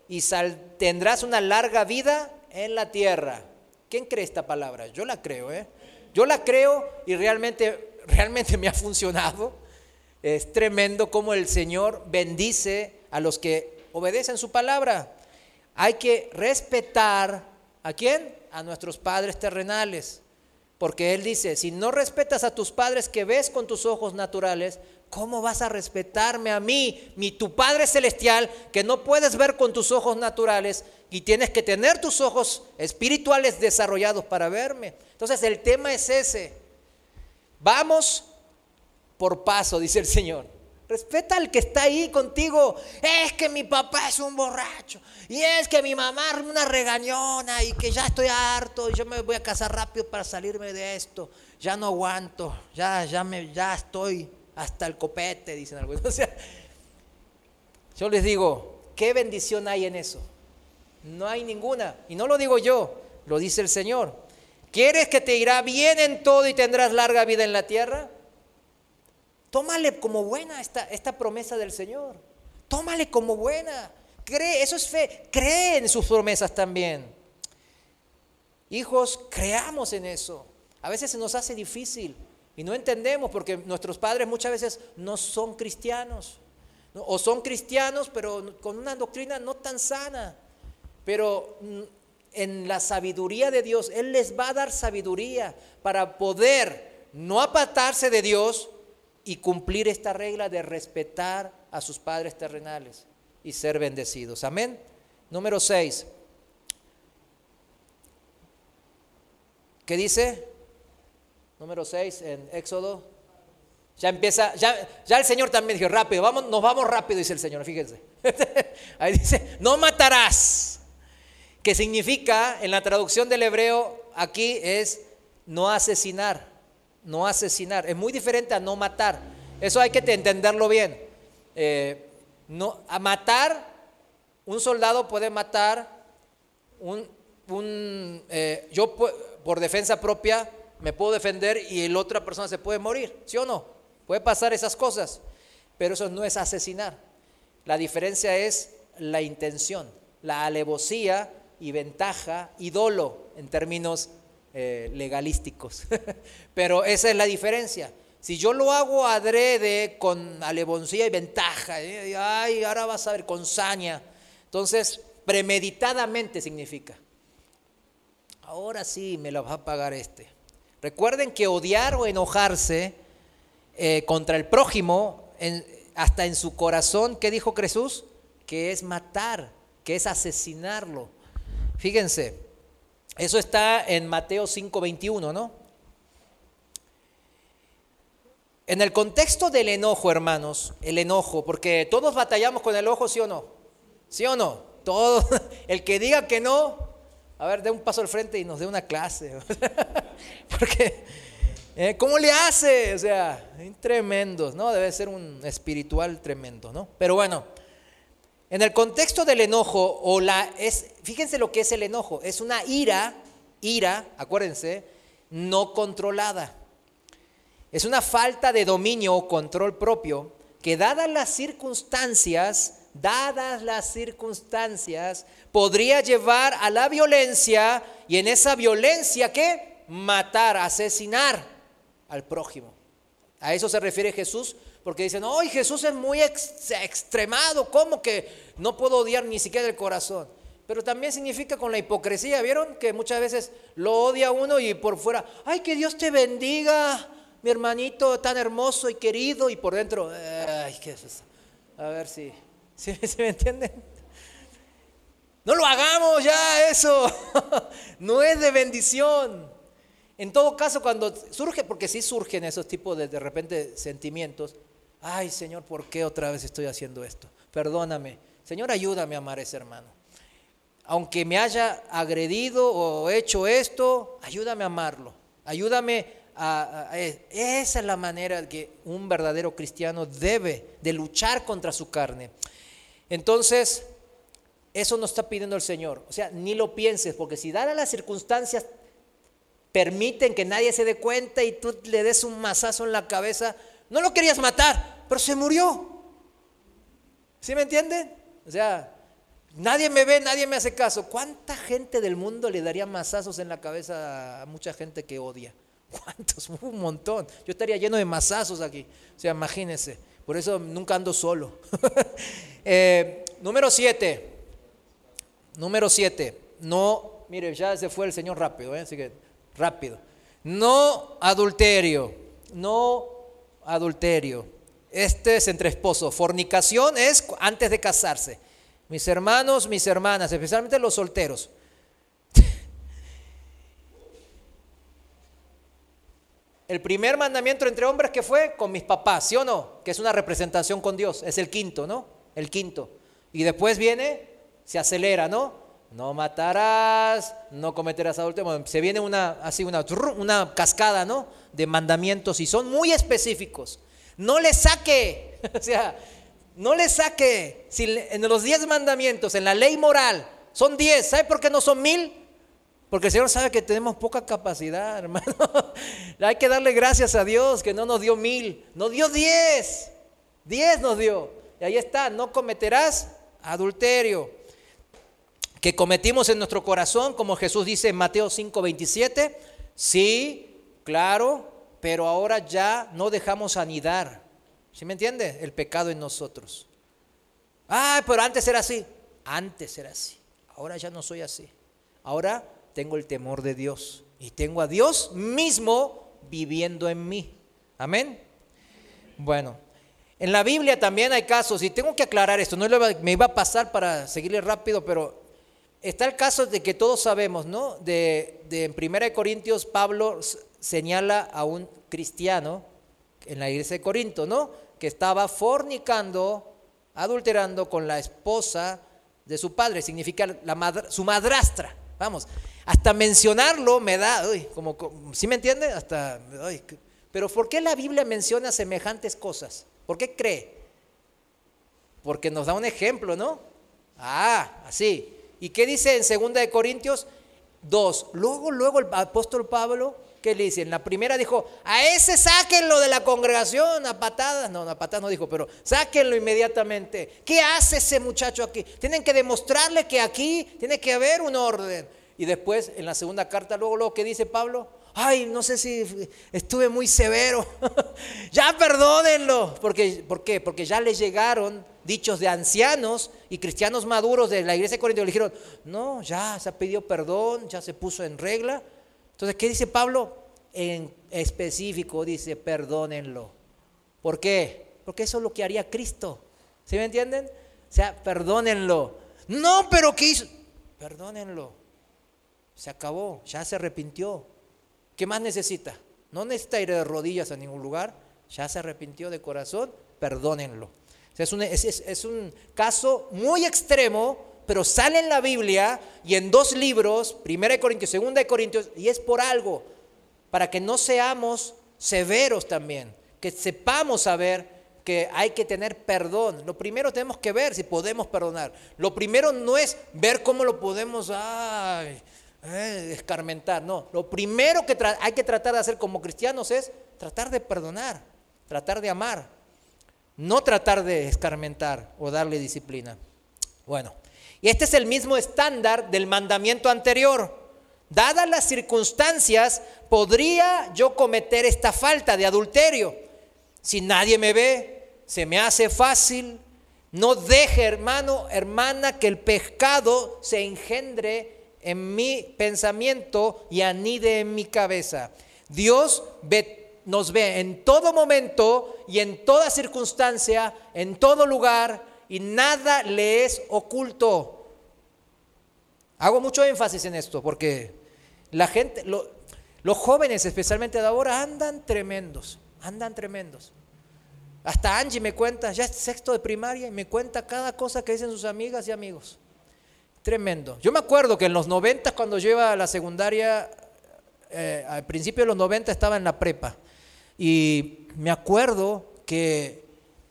y sal, tendrás una larga vida en la tierra. ¿Quién cree esta palabra? Yo la creo, ¿eh? Yo la creo y realmente, realmente me ha funcionado. Es tremendo cómo el Señor bendice a los que obedecen su palabra. Hay que respetar, ¿a quién? A nuestros padres terrenales. Porque Él dice, si no respetas a tus padres que ves con tus ojos naturales, ¿cómo vas a respetarme a mí, mi tu Padre Celestial, que no puedes ver con tus ojos naturales y tienes que tener tus ojos espirituales desarrollados para verme? Entonces el tema es ese. Vamos por paso, dice el Señor. Respeta al que está ahí contigo. Es que mi papá es un borracho. Y es que mi mamá es una regañona. Y que ya estoy harto. Y yo me voy a casar rápido para salirme de esto. Ya no aguanto. Ya, ya, me, ya estoy hasta el copete, dicen algunos. O sea, yo les digo, ¿qué bendición hay en eso? No hay ninguna. Y no lo digo yo, lo dice el Señor. ¿Quieres que te irá bien en todo y tendrás larga vida en la tierra? Tómale como buena esta, esta promesa del Señor. Tómale como buena. Cree, eso es fe. Cree en sus promesas también. Hijos, creamos en eso. A veces se nos hace difícil y no entendemos porque nuestros padres muchas veces no son cristianos. ¿No? O son cristianos pero con una doctrina no tan sana. Pero en la sabiduría de Dios, Él les va a dar sabiduría para poder no apartarse de Dios y cumplir esta regla de respetar a sus padres terrenales y ser bendecidos. Amén. Número seis. ¿Qué dice? Número seis en Éxodo. Ya empieza, ya, ya el Señor también dijo, rápido, vamos, nos vamos rápido, dice el Señor, fíjense. Ahí dice, no matarás. Que significa, en la traducción del hebreo, aquí es no asesinar. No asesinar, es muy diferente a no matar. Eso hay que entenderlo bien. Eh, no, a matar, un soldado puede matar, un, un, eh, yo por defensa propia me puedo defender y la otra persona se puede morir, ¿sí o no? Puede pasar esas cosas, pero eso no es asesinar. La diferencia es la intención, la alevosía y ventaja y dolo en términos Eh, legalísticos. Pero esa es la diferencia. Si yo lo hago adrede con alevosía y ventaja, ¿eh? Ay, ahora vas a ver, con saña, entonces premeditadamente significa, ahora sí me la va a pagar este. Recuerden que odiar o enojarse eh, contra el prójimo, en, hasta en su corazón, ¿qué dijo Jesús? Que es matar, que es asesinarlo. Fíjense, eso está en Mateo cinco veintiuno, ¿no? En el contexto del enojo, hermanos, el enojo, porque todos batallamos con el enojo, ¿sí o no? ¿Sí o no? Todos, el que diga que no, a ver, dé un paso al frente y nos dé una clase. Porque, eh, ¿cómo le hace? O sea, tremendo, ¿no? Debe ser un espiritual tremendo, ¿no? Pero bueno, en el contexto del enojo, o la es, fíjense lo que es el enojo, es una ira, ira, acuérdense, no controlada. Es una falta de dominio o control propio que dadas las circunstancias, dadas las circunstancias, podría llevar a la violencia y en esa violencia, ¿qué? Matar, asesinar al prójimo. A eso se refiere Jesús. Porque dicen, ¡ay, Jesús es muy ex- extremado! ¿Cómo que no puedo odiar ni siquiera el corazón? Pero también significa con la hipocresía. ¿Vieron? Que muchas veces lo odia uno y por fuera, ¡ay, que Dios te bendiga, mi hermanito tan hermoso y querido! Y por dentro, ¡ay, qué es eso! A ver si, si, si me entienden. No lo hagamos ya eso. No es de bendición. En todo caso, cuando surge, porque sí surgen esos tipos de de repente sentimientos, ay, Señor, ¿por qué otra vez estoy haciendo esto? Perdóname. Señor, ayúdame a amar a ese hermano. Aunque me haya agredido o hecho esto, ayúdame a amarlo. Ayúdame a, a, a... Esa es la manera que un verdadero cristiano debe de luchar contra su carne. Entonces, eso nos está pidiendo el Señor. O sea, ni lo pienses, porque si dadas las circunstancias permiten que nadie se dé cuenta y tú le des un mazazo en la cabeza, no lo querías matar, pero se murió. ¿Sí me entienden? O sea, Nadie me ve, nadie me hace caso. ¿Cuánta gente del mundo le daría mazazos en la cabeza a mucha gente que odia? ¿Cuántos? Un montón. Yo estaría lleno de mazazos aquí. O sea, imagínense. Por eso nunca ando solo. eh, número siete. Número siete. No, mire, ya se fue el Señor rápido, ¿eh? Así que rápido. No adulterio. No adulterio. Este es entre esposos. Fornicación es antes de casarse. Mis hermanos, mis hermanas, especialmente los solteros. El primer mandamiento entre hombres que fue con mis papás, ¿sí o no? Que es una representación con Dios, es el quinto, ¿no? El quinto. Y después viene, se acelera, ¿no? No matarás, no cometerás adulterio. Bueno, se viene una, así una, una cascada, ¿no? De mandamientos y son muy específicos. No le saque, o sea, no le saque. Si en los diez mandamientos, en la ley moral, son diez. ¿Sabe por qué no son mil? Porque el Señor sabe que tenemos poca capacidad, hermano. Hay que darle gracias a Dios que no nos dio mil, nos dio diez. Diez nos dio. Y ahí está, no cometerás adulterio. Que cometimos en nuestro corazón, como Jesús dice en Mateo cinco veintisiete. Sí, claro, pero ahora ya no dejamos anidar. ¿Sí me entiende? El pecado en nosotros. Ah, pero antes era así. Antes era así. Ahora ya no soy así. Ahora tengo el temor de Dios y tengo a Dios mismo viviendo en mí. Amén. Bueno, en la Biblia también hay casos, y tengo que aclarar esto, no me iba a pasar para seguirle rápido, pero está el caso de que todos sabemos, ¿no? De, de en primera de Corintios, Pablo señala a un cristiano en la iglesia de Corinto, ¿no? Que estaba fornicando, adulterando con la esposa de su padre, significa la madra, su madrastra. Vamos, hasta mencionarlo me da, uy, como, ¿sí me entiende? Hasta, uy, pero ¿por qué la Biblia menciona semejantes cosas? ¿Por qué cree? Porque nos da un ejemplo, ¿no? Ah, así. ¿Y qué dice en segunda de Corintios dos? Luego, luego el apóstol Pablo, ¿qué le dice? En la primera dijo, a ese sáquenlo de la congregación a patadas. No, a patadas no dijo, pero sáquenlo inmediatamente. ¿Qué hace ese muchacho aquí? Tienen que demostrarle que aquí tiene que haber un orden. Y después, en la segunda carta, luego, luego, ¿qué dice Pablo? Ay, no sé si estuve muy severo. Ya perdónenlo. Porque, ¿por qué? Porque ya le llegaron dichos de ancianos y cristianos maduros de la iglesia de Corinto. Le dijeron, no, ya se pidió perdón, ya se puso en regla. Entonces, ¿qué dice Pablo? En específico dice, perdónenlo. ¿Por qué? Porque eso es lo que haría Cristo. ¿Sí me entienden? O sea, perdónenlo. No, pero ¿qué hizo? Perdónenlo. Se acabó, ya se arrepintió. ¿Qué más necesita? No necesita ir de rodillas a ningún lugar. Ya se arrepintió de corazón, perdónenlo. O sea, es, un, es, es, es un caso muy extremo, pero sale en la Biblia y en dos libros, primera de Corintios, segunda de Corintios, y es por algo, para que no seamos severos también, que sepamos saber que hay que tener perdón. Lo primero tenemos que ver si podemos perdonar. Lo primero no es ver cómo lo podemos ay, eh, escarmentar, no. Lo primero que tra- hay que tratar de hacer como cristianos es tratar de perdonar, tratar de amar, no tratar de escarmentar o darle disciplina. Bueno. Y este es el mismo estándar del mandamiento anterior. Dadas las circunstancias, ¿podría yo cometer esta falta de adulterio? Si nadie me ve, se me hace fácil. No deje, hermano, hermana, que el pecado se engendre en mi pensamiento y anide en mi cabeza. Dios ve, nos ve en todo momento y en toda circunstancia, en todo lugar, y nada le es oculto. Hago mucho énfasis en esto porque la gente, lo, los jóvenes especialmente de ahora andan tremendos, andan tremendos. Hasta Angie me cuenta, ya es sexto de primaria, y me cuenta cada cosa que dicen sus amigas y amigos. Tremendo. Yo me acuerdo que en los noventa, cuando yo iba a la secundaria, eh, al principio de los noventa estaba en la prepa. Y me acuerdo que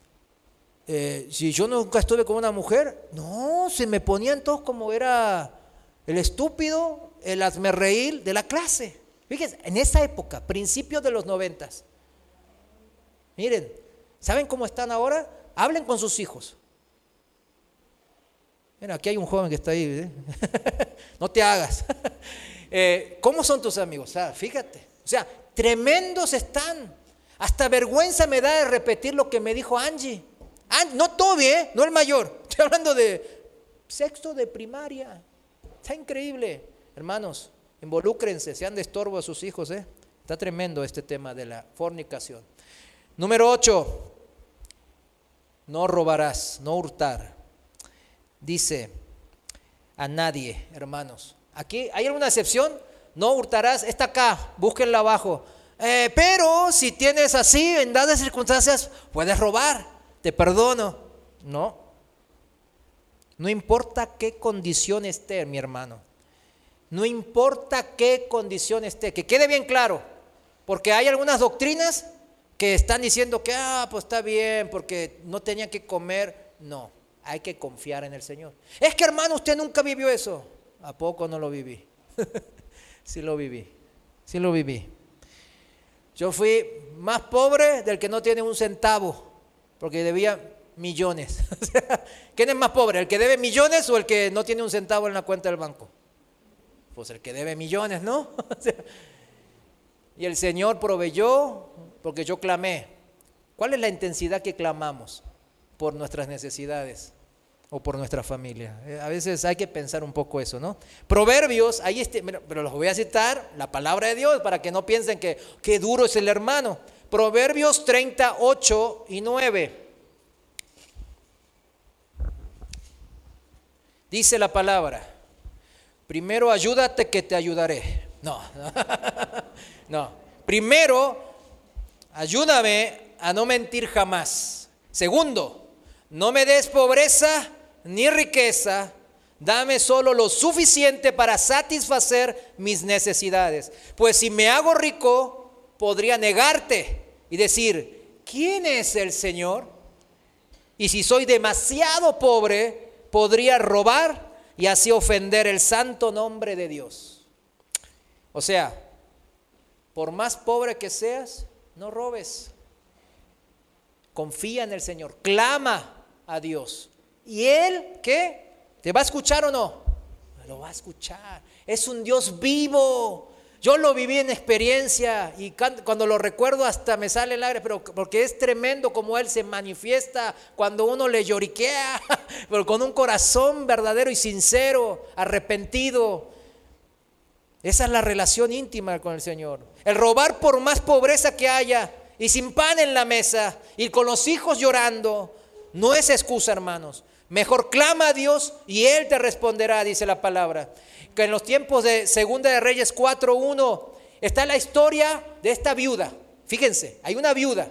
Eh, si yo nunca estuve con una mujer, no, se me ponían todos como era el estúpido, el hazmerreír de la clase. Fíjense, en esa época, principios de los noventas. Miren, ¿saben cómo están ahora? Hablen con sus hijos. Mira, aquí hay un joven que está ahí, ¿eh? No te hagas. eh, ¿Cómo son tus amigos? O sea, fíjate, o sea, tremendos están. Hasta vergüenza me da de repetir lo que me dijo Angie. An- no Toby, ¿eh? No el mayor. Estoy hablando de sexto de primaria. Está increíble. Hermanos, involúcrense, sean de estorbo a sus hijos, ¿eh? Está tremendo este tema de la fornicación. Número ocho, no robarás, no hurtar. Dice a nadie, hermanos. Aquí, ¿hay alguna excepción? No hurtarás, está acá, búsquenla abajo. Eh, pero si tienes así, en dadas circunstancias, puedes robar, te perdono. No, no importa qué condición esté, mi hermano. No importa qué condición esté, que quede bien claro, porque hay algunas doctrinas que están diciendo que, ah, pues está bien, porque no tenía que comer. No, hay que confiar en el Señor. Es que, hermano, usted nunca vivió eso. ¿A poco no lo viví? Sí lo viví, sí lo viví. Yo fui más pobre del que no tiene un centavo, porque debía millones. ¿Quién es más pobre, el que debe millones o el que no tiene un centavo en la cuenta del banco? Pues el que debe millones, ¿no? Y el Señor proveyó porque yo clamé. ¿Cuál es la intensidad que clamamos? Por nuestras necesidades o por nuestra familia. A veces hay que pensar un poco eso, ¿no? Proverbios, ahí este, pero los voy a citar, la palabra de Dios, para que no piensen que qué duro es el hermano. Proverbios treinta, ocho y nueve. Dice la palabra: primero ayúdate que te ayudaré. No, no. Primero, ayúdame a no mentir jamás. Segundo, no me des pobreza ni riqueza, dame solo lo suficiente para satisfacer mis necesidades. Pues si me hago rico, podría negarte y decir, ¿quién es el Señor? Y si soy demasiado pobre, podría robar y así ofender el santo nombre de Dios. O sea, por más pobre que seas, no robes. Confía en el Señor, clama a Dios. ¿Y Él qué? ¿Te va a escuchar o no? Lo va a escuchar. Es un Dios vivo. Yo lo viví en experiencia y cuando lo recuerdo hasta me sale el aire, pero porque es tremendo como Él se manifiesta cuando uno le lloriquea, pero con un corazón verdadero y sincero, arrepentido. Esa es la relación íntima con el Señor. El robar por más pobreza que haya y sin pan en la mesa y con los hijos llorando, no es excusa, hermanos. Mejor clama a Dios y Él te responderá, dice la palabra. Que en los tiempos de Segunda de Reyes cuatro uno está la historia de esta viuda. Fíjense, hay una viuda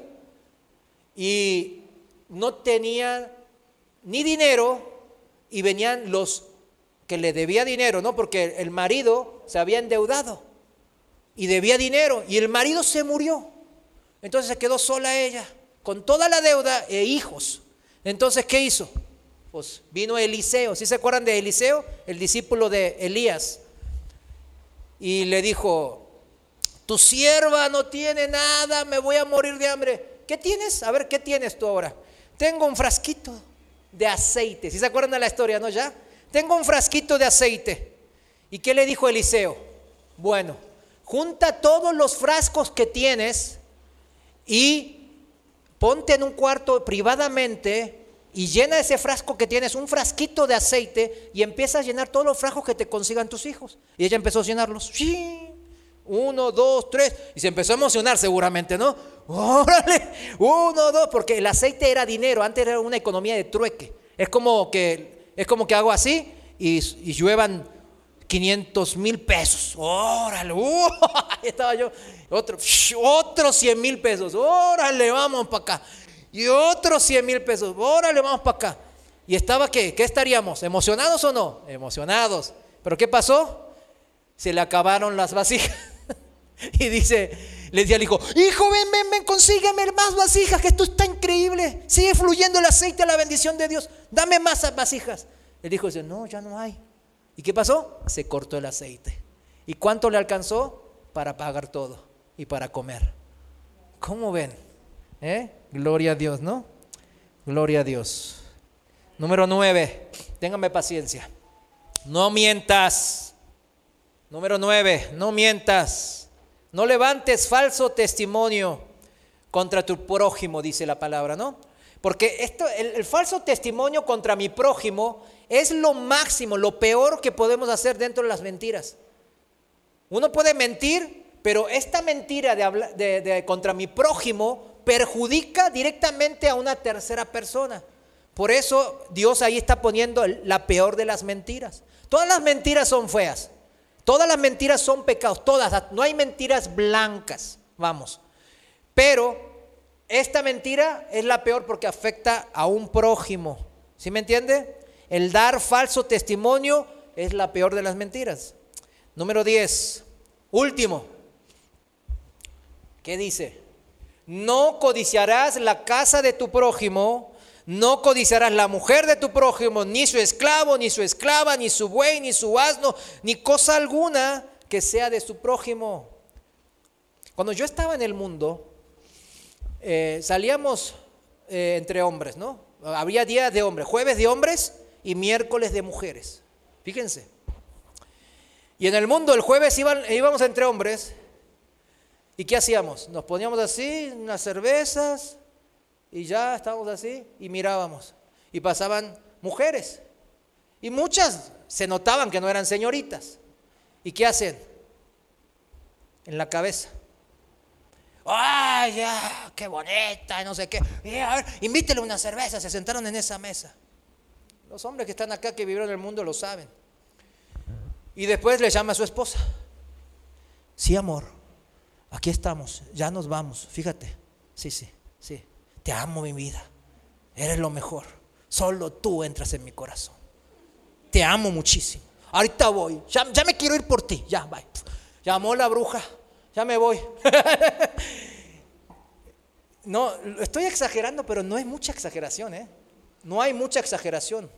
y no tenía ni dinero y venían los que le debía dinero, ¿no? Porque el marido se había endeudado y debía dinero y el marido se murió. Entonces se quedó sola ella con toda la deuda e hijos. Entonces, ¿qué hizo? Pues vino Eliseo, ¿sí se acuerdan de Eliseo? El discípulo de Elías. Y le dijo, tu sierva no tiene nada, me voy a morir de hambre. ¿Qué tienes? A ver, ¿qué tienes tú ahora? Tengo un frasquito de aceite. ¿Sí se acuerdan de la historia, no ya? Tengo un frasquito de aceite. ¿Y qué le dijo Eliseo? Bueno, junta todos los frascos que tienes y ponte en un cuarto privadamente y llena ese frasco que tienes, un frasquito de aceite, y empieza a llenar todos los frascos que te consigan tus hijos. Y ella empezó a llenarlos. ¡Sí! Uno, dos, tres. Y se empezó a emocionar seguramente, ¿no? ¡Órale! Uno, dos. Porque el aceite era dinero. Antes era una economía de trueque. Es como que, es como que hago así y, y lluevan quinientos mil pesos. ¡Órale! ¡Uh! Ahí estaba yo. Otro, otros cien mil pesos. ¡Órale! Vamos para acá. Y otros cien mil pesos. Órale, vamos para acá. Y estaba, ¿qué? ¿Qué estaríamos? ¿Emocionados o no? Emocionados. ¿Pero qué pasó? Se le acabaron las vasijas. Y dice, le decía al hijo, hijo, ven, ven, ven, consígueme más vasijas, que esto está increíble. Sigue fluyendo el aceite a la bendición de Dios. Dame más vasijas. El hijo dice, no, ya no hay. ¿Y qué pasó? Se cortó el aceite. ¿Y cuánto le alcanzó? Para pagar todo y para comer. ¿Cómo ven? ¿Eh? Gloria a Dios, ¿no? Gloria a Dios. Número nueve, téngame paciencia. No mientas. Número nueve, no mientas. No levantes falso testimonio contra tu prójimo, dice la palabra, ¿no? Porque esto, el, el falso testimonio contra mi prójimo es lo máximo, lo peor que podemos hacer dentro de las mentiras. Uno puede mentir, pero esta mentira de, habla, de, de contra mi prójimo perjudica directamente a una tercera persona. Por eso Dios ahí está poniendo la peor de las mentiras. Todas las mentiras son feas. Todas las mentiras son pecados. Todas. No hay mentiras blancas. Vamos. Pero esta mentira es la peor porque afecta a un prójimo. ¿Sí me entiende? El dar falso testimonio es la peor de las mentiras. Número diez. Último. ¿Qué dice? No codiciarás la casa de tu prójimo. No codiciarás la mujer de tu prójimo, ni su esclavo, ni su esclava, ni su buey, ni su asno, ni cosa alguna que sea de su prójimo. Cuando yo estaba en el mundo, eh, salíamos eh, entre hombres, ¿no? Había días de hombres, jueves de hombres y miércoles de mujeres. Fíjense. Y en el mundo el jueves iban, íbamos entre hombres. ¿Y qué hacíamos? Nos poníamos así, unas cervezas. Y ya estábamos así y mirábamos. Y pasaban mujeres. Y muchas se notaban que no eran señoritas. ¿Y qué hacen? En la cabeza. ¡Ay, ya! ¡Qué bonita! No sé qué. Y a ver, invítele una cerveza. Se sentaron en esa mesa. Los hombres que están acá, que vivieron en el mundo, lo saben. Y después le llama a su esposa. Sí, amor. Aquí estamos. Ya nos vamos. Fíjate. Sí, sí, sí. Te amo, mi vida. Eres lo mejor. Solo tú entras en mi corazón. Te amo muchísimo. Ahorita voy. Ya, ya me quiero ir por ti. Ya, bye. Llamó la bruja. Ya me voy. No, estoy exagerando, pero no es mucha exageración, ¿eh? No hay mucha exageración.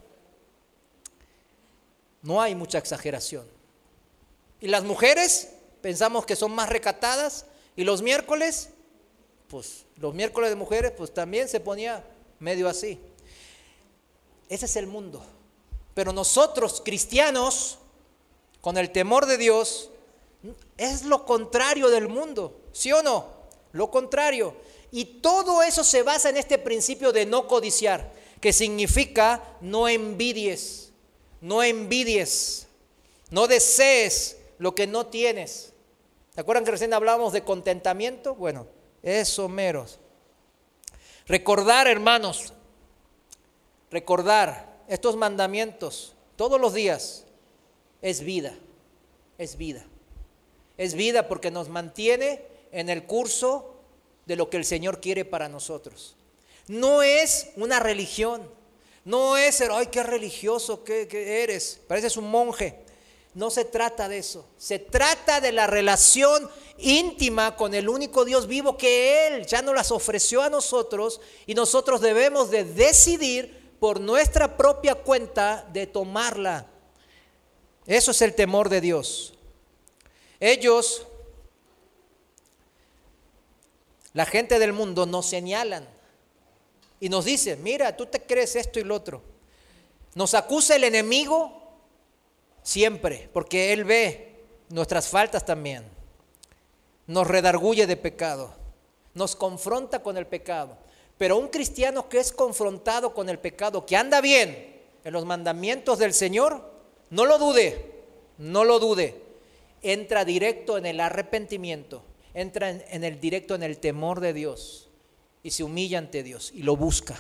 No hay mucha exageración. Y las mujeres pensamos que son más recatadas. Y los miércoles... pues los miércoles de mujeres, pues también se ponía medio así. Ese es el mundo. Pero nosotros, cristianos, con el temor de Dios, es lo contrario del mundo, ¿sí o no? Lo contrario. Y todo eso se basa en este principio de no codiciar, que significa no envidies, no envidies, no desees lo que no tienes. ¿Se acuerdan que recién hablábamos de contentamiento? Bueno, eso meros. Recordar, hermanos, recordar estos mandamientos todos los días es vida, es vida. Es vida porque nos mantiene en el curso de lo que el Señor quiere para nosotros. No es una religión, no es, ay, qué religioso que, que eres, pareces un monje. No se trata de eso, se trata de la relación íntima con el único Dios vivo que Él ya nos las ofreció a nosotros y nosotros debemos de decidir por nuestra propia cuenta de tomarla. Eso es el temor de Dios. Ellos, la gente del mundo, nos señalan y nos dicen, mira, tú te crees esto y lo otro. Nos acusa el enemigo siempre, porque Él ve nuestras faltas también. Nos redarguye de pecado, nos confronta con el pecado. Pero un cristiano que es confrontado con el pecado, que anda bien en los mandamientos del Señor, no lo dude, no lo dude. Entra directo en el arrepentimiento, entra en, en el directo en el temor de Dios y se humilla ante Dios y lo busca.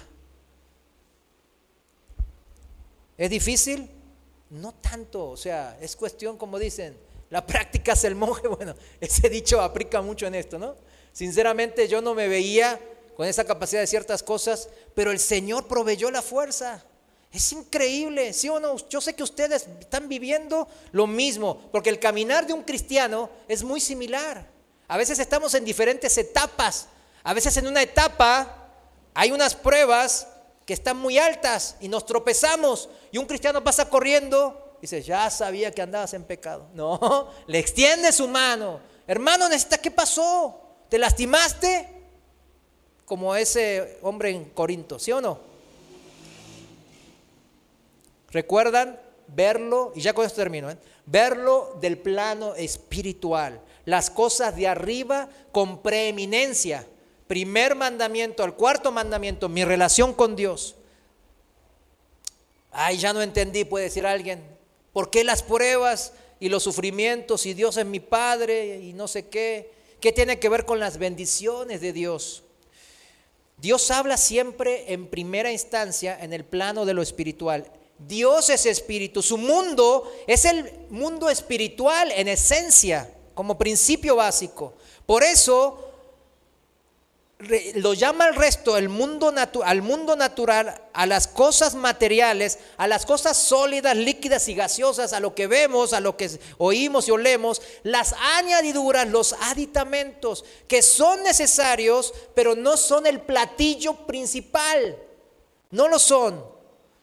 ¿Es difícil? No tanto, o sea, es cuestión, como dicen, la práctica es el monje. Bueno, ese dicho aplica mucho en esto, ¿no? Sinceramente yo no me veía con esa capacidad de ciertas cosas, pero el Señor proveyó la fuerza. Es increíble, ¿sí o no? Yo sé que ustedes están viviendo lo mismo, porque el caminar de un cristiano es muy similar. A veces estamos en diferentes etapas. A veces en una etapa hay unas pruebas que están muy altas y nos tropezamos y un cristiano pasa corriendo y dice, ya sabía que andabas en pecado. No, le extiende su mano. Hermano, necesita, ¿qué pasó? ¿Te lastimaste? Como ese hombre en Corinto, ¿sí o no? ¿Recuerdan? Verlo, y ya con esto termino, ¿eh? Verlo del plano espiritual, las cosas de arriba con preeminencia. Primer mandamiento, al cuarto mandamiento, mi relación con Dios. Ay, ya no entendí, puede decir alguien. ¿Por qué las pruebas y los sufrimientos y Dios es mi Padre y no sé qué? ¿Qué tiene que ver con las bendiciones de Dios? Dios habla siempre en primera instancia en el plano de lo espiritual. Dios es espíritu, su mundo es el mundo espiritual en esencia, como principio básico. Por eso lo llama al resto, el mundo natu- al mundo natural, a las cosas materiales, a las cosas sólidas, líquidas y gaseosas, a lo que vemos, a lo que oímos y olemos, las añadiduras, los aditamentos, que son necesarios, pero no son el platillo principal, no lo son.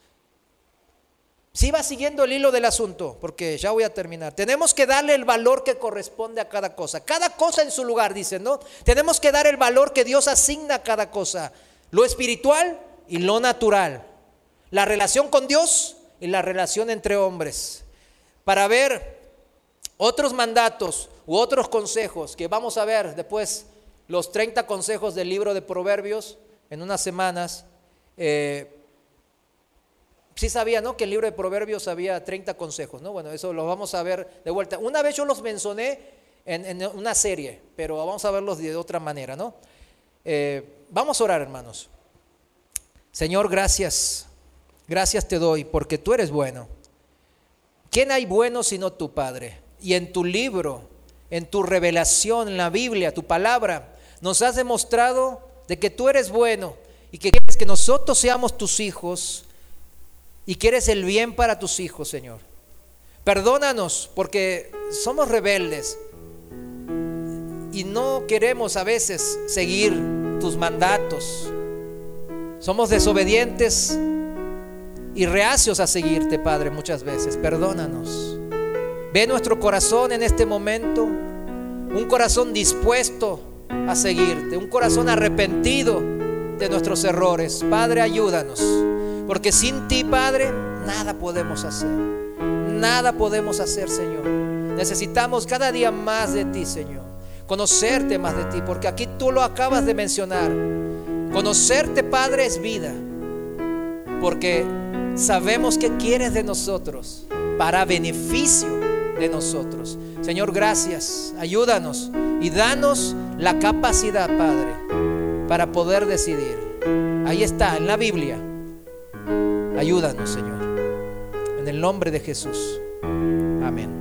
Si va siguiendo el hilo del asunto, porque ya voy a terminar. Tenemos que darle el valor que corresponde a cada cosa. Cada cosa en su lugar, dicen, ¿no? Tenemos que dar el valor que Dios asigna a cada cosa. Lo espiritual y lo natural. La relación con Dios y la relación entre hombres. Para ver otros mandatos u otros consejos que vamos a ver después, los treinta consejos del libro de Proverbios en unas semanas. Eh, Sí sabía, ¿no?, que en el libro de Proverbios había treinta consejos, ¿no? Bueno, eso lo vamos a ver de vuelta. Una vez yo los mencioné en, en una serie, pero vamos a verlos de otra manera, ¿no? Eh, vamos a orar, hermanos. Señor, gracias. Gracias te doy porque tú eres bueno. ¿Quién hay bueno sino tu Padre? Y en tu libro, en tu revelación, en la Biblia, tu palabra, nos has demostrado de que tú eres bueno y que quieres que nosotros seamos tus hijos. Y quieres el bien para tus hijos, Señor. Perdónanos porque somos rebeldes y no queremos a veces seguir tus mandatos. Somos desobedientes y reacios a seguirte, Padre, muchas veces. Perdónanos. Ve nuestro corazón en este momento, un corazón dispuesto a seguirte, un corazón arrepentido de nuestros errores. Padre, ayúdanos. Porque sin ti, Padre, nada podemos hacer. Nada podemos hacer, Señor. Necesitamos cada día más de ti, Señor. Conocerte más de ti, porque aquí tú lo acabas de mencionar. Conocerte, Padre, es vida. Porque sabemos que quieres de nosotros para beneficio de nosotros. Señor, gracias. Ayúdanos y danos la capacidad, Padre, para poder decidir. Ahí está, en la Biblia. Ayúdanos, Señor, en el nombre de Jesús. Amén.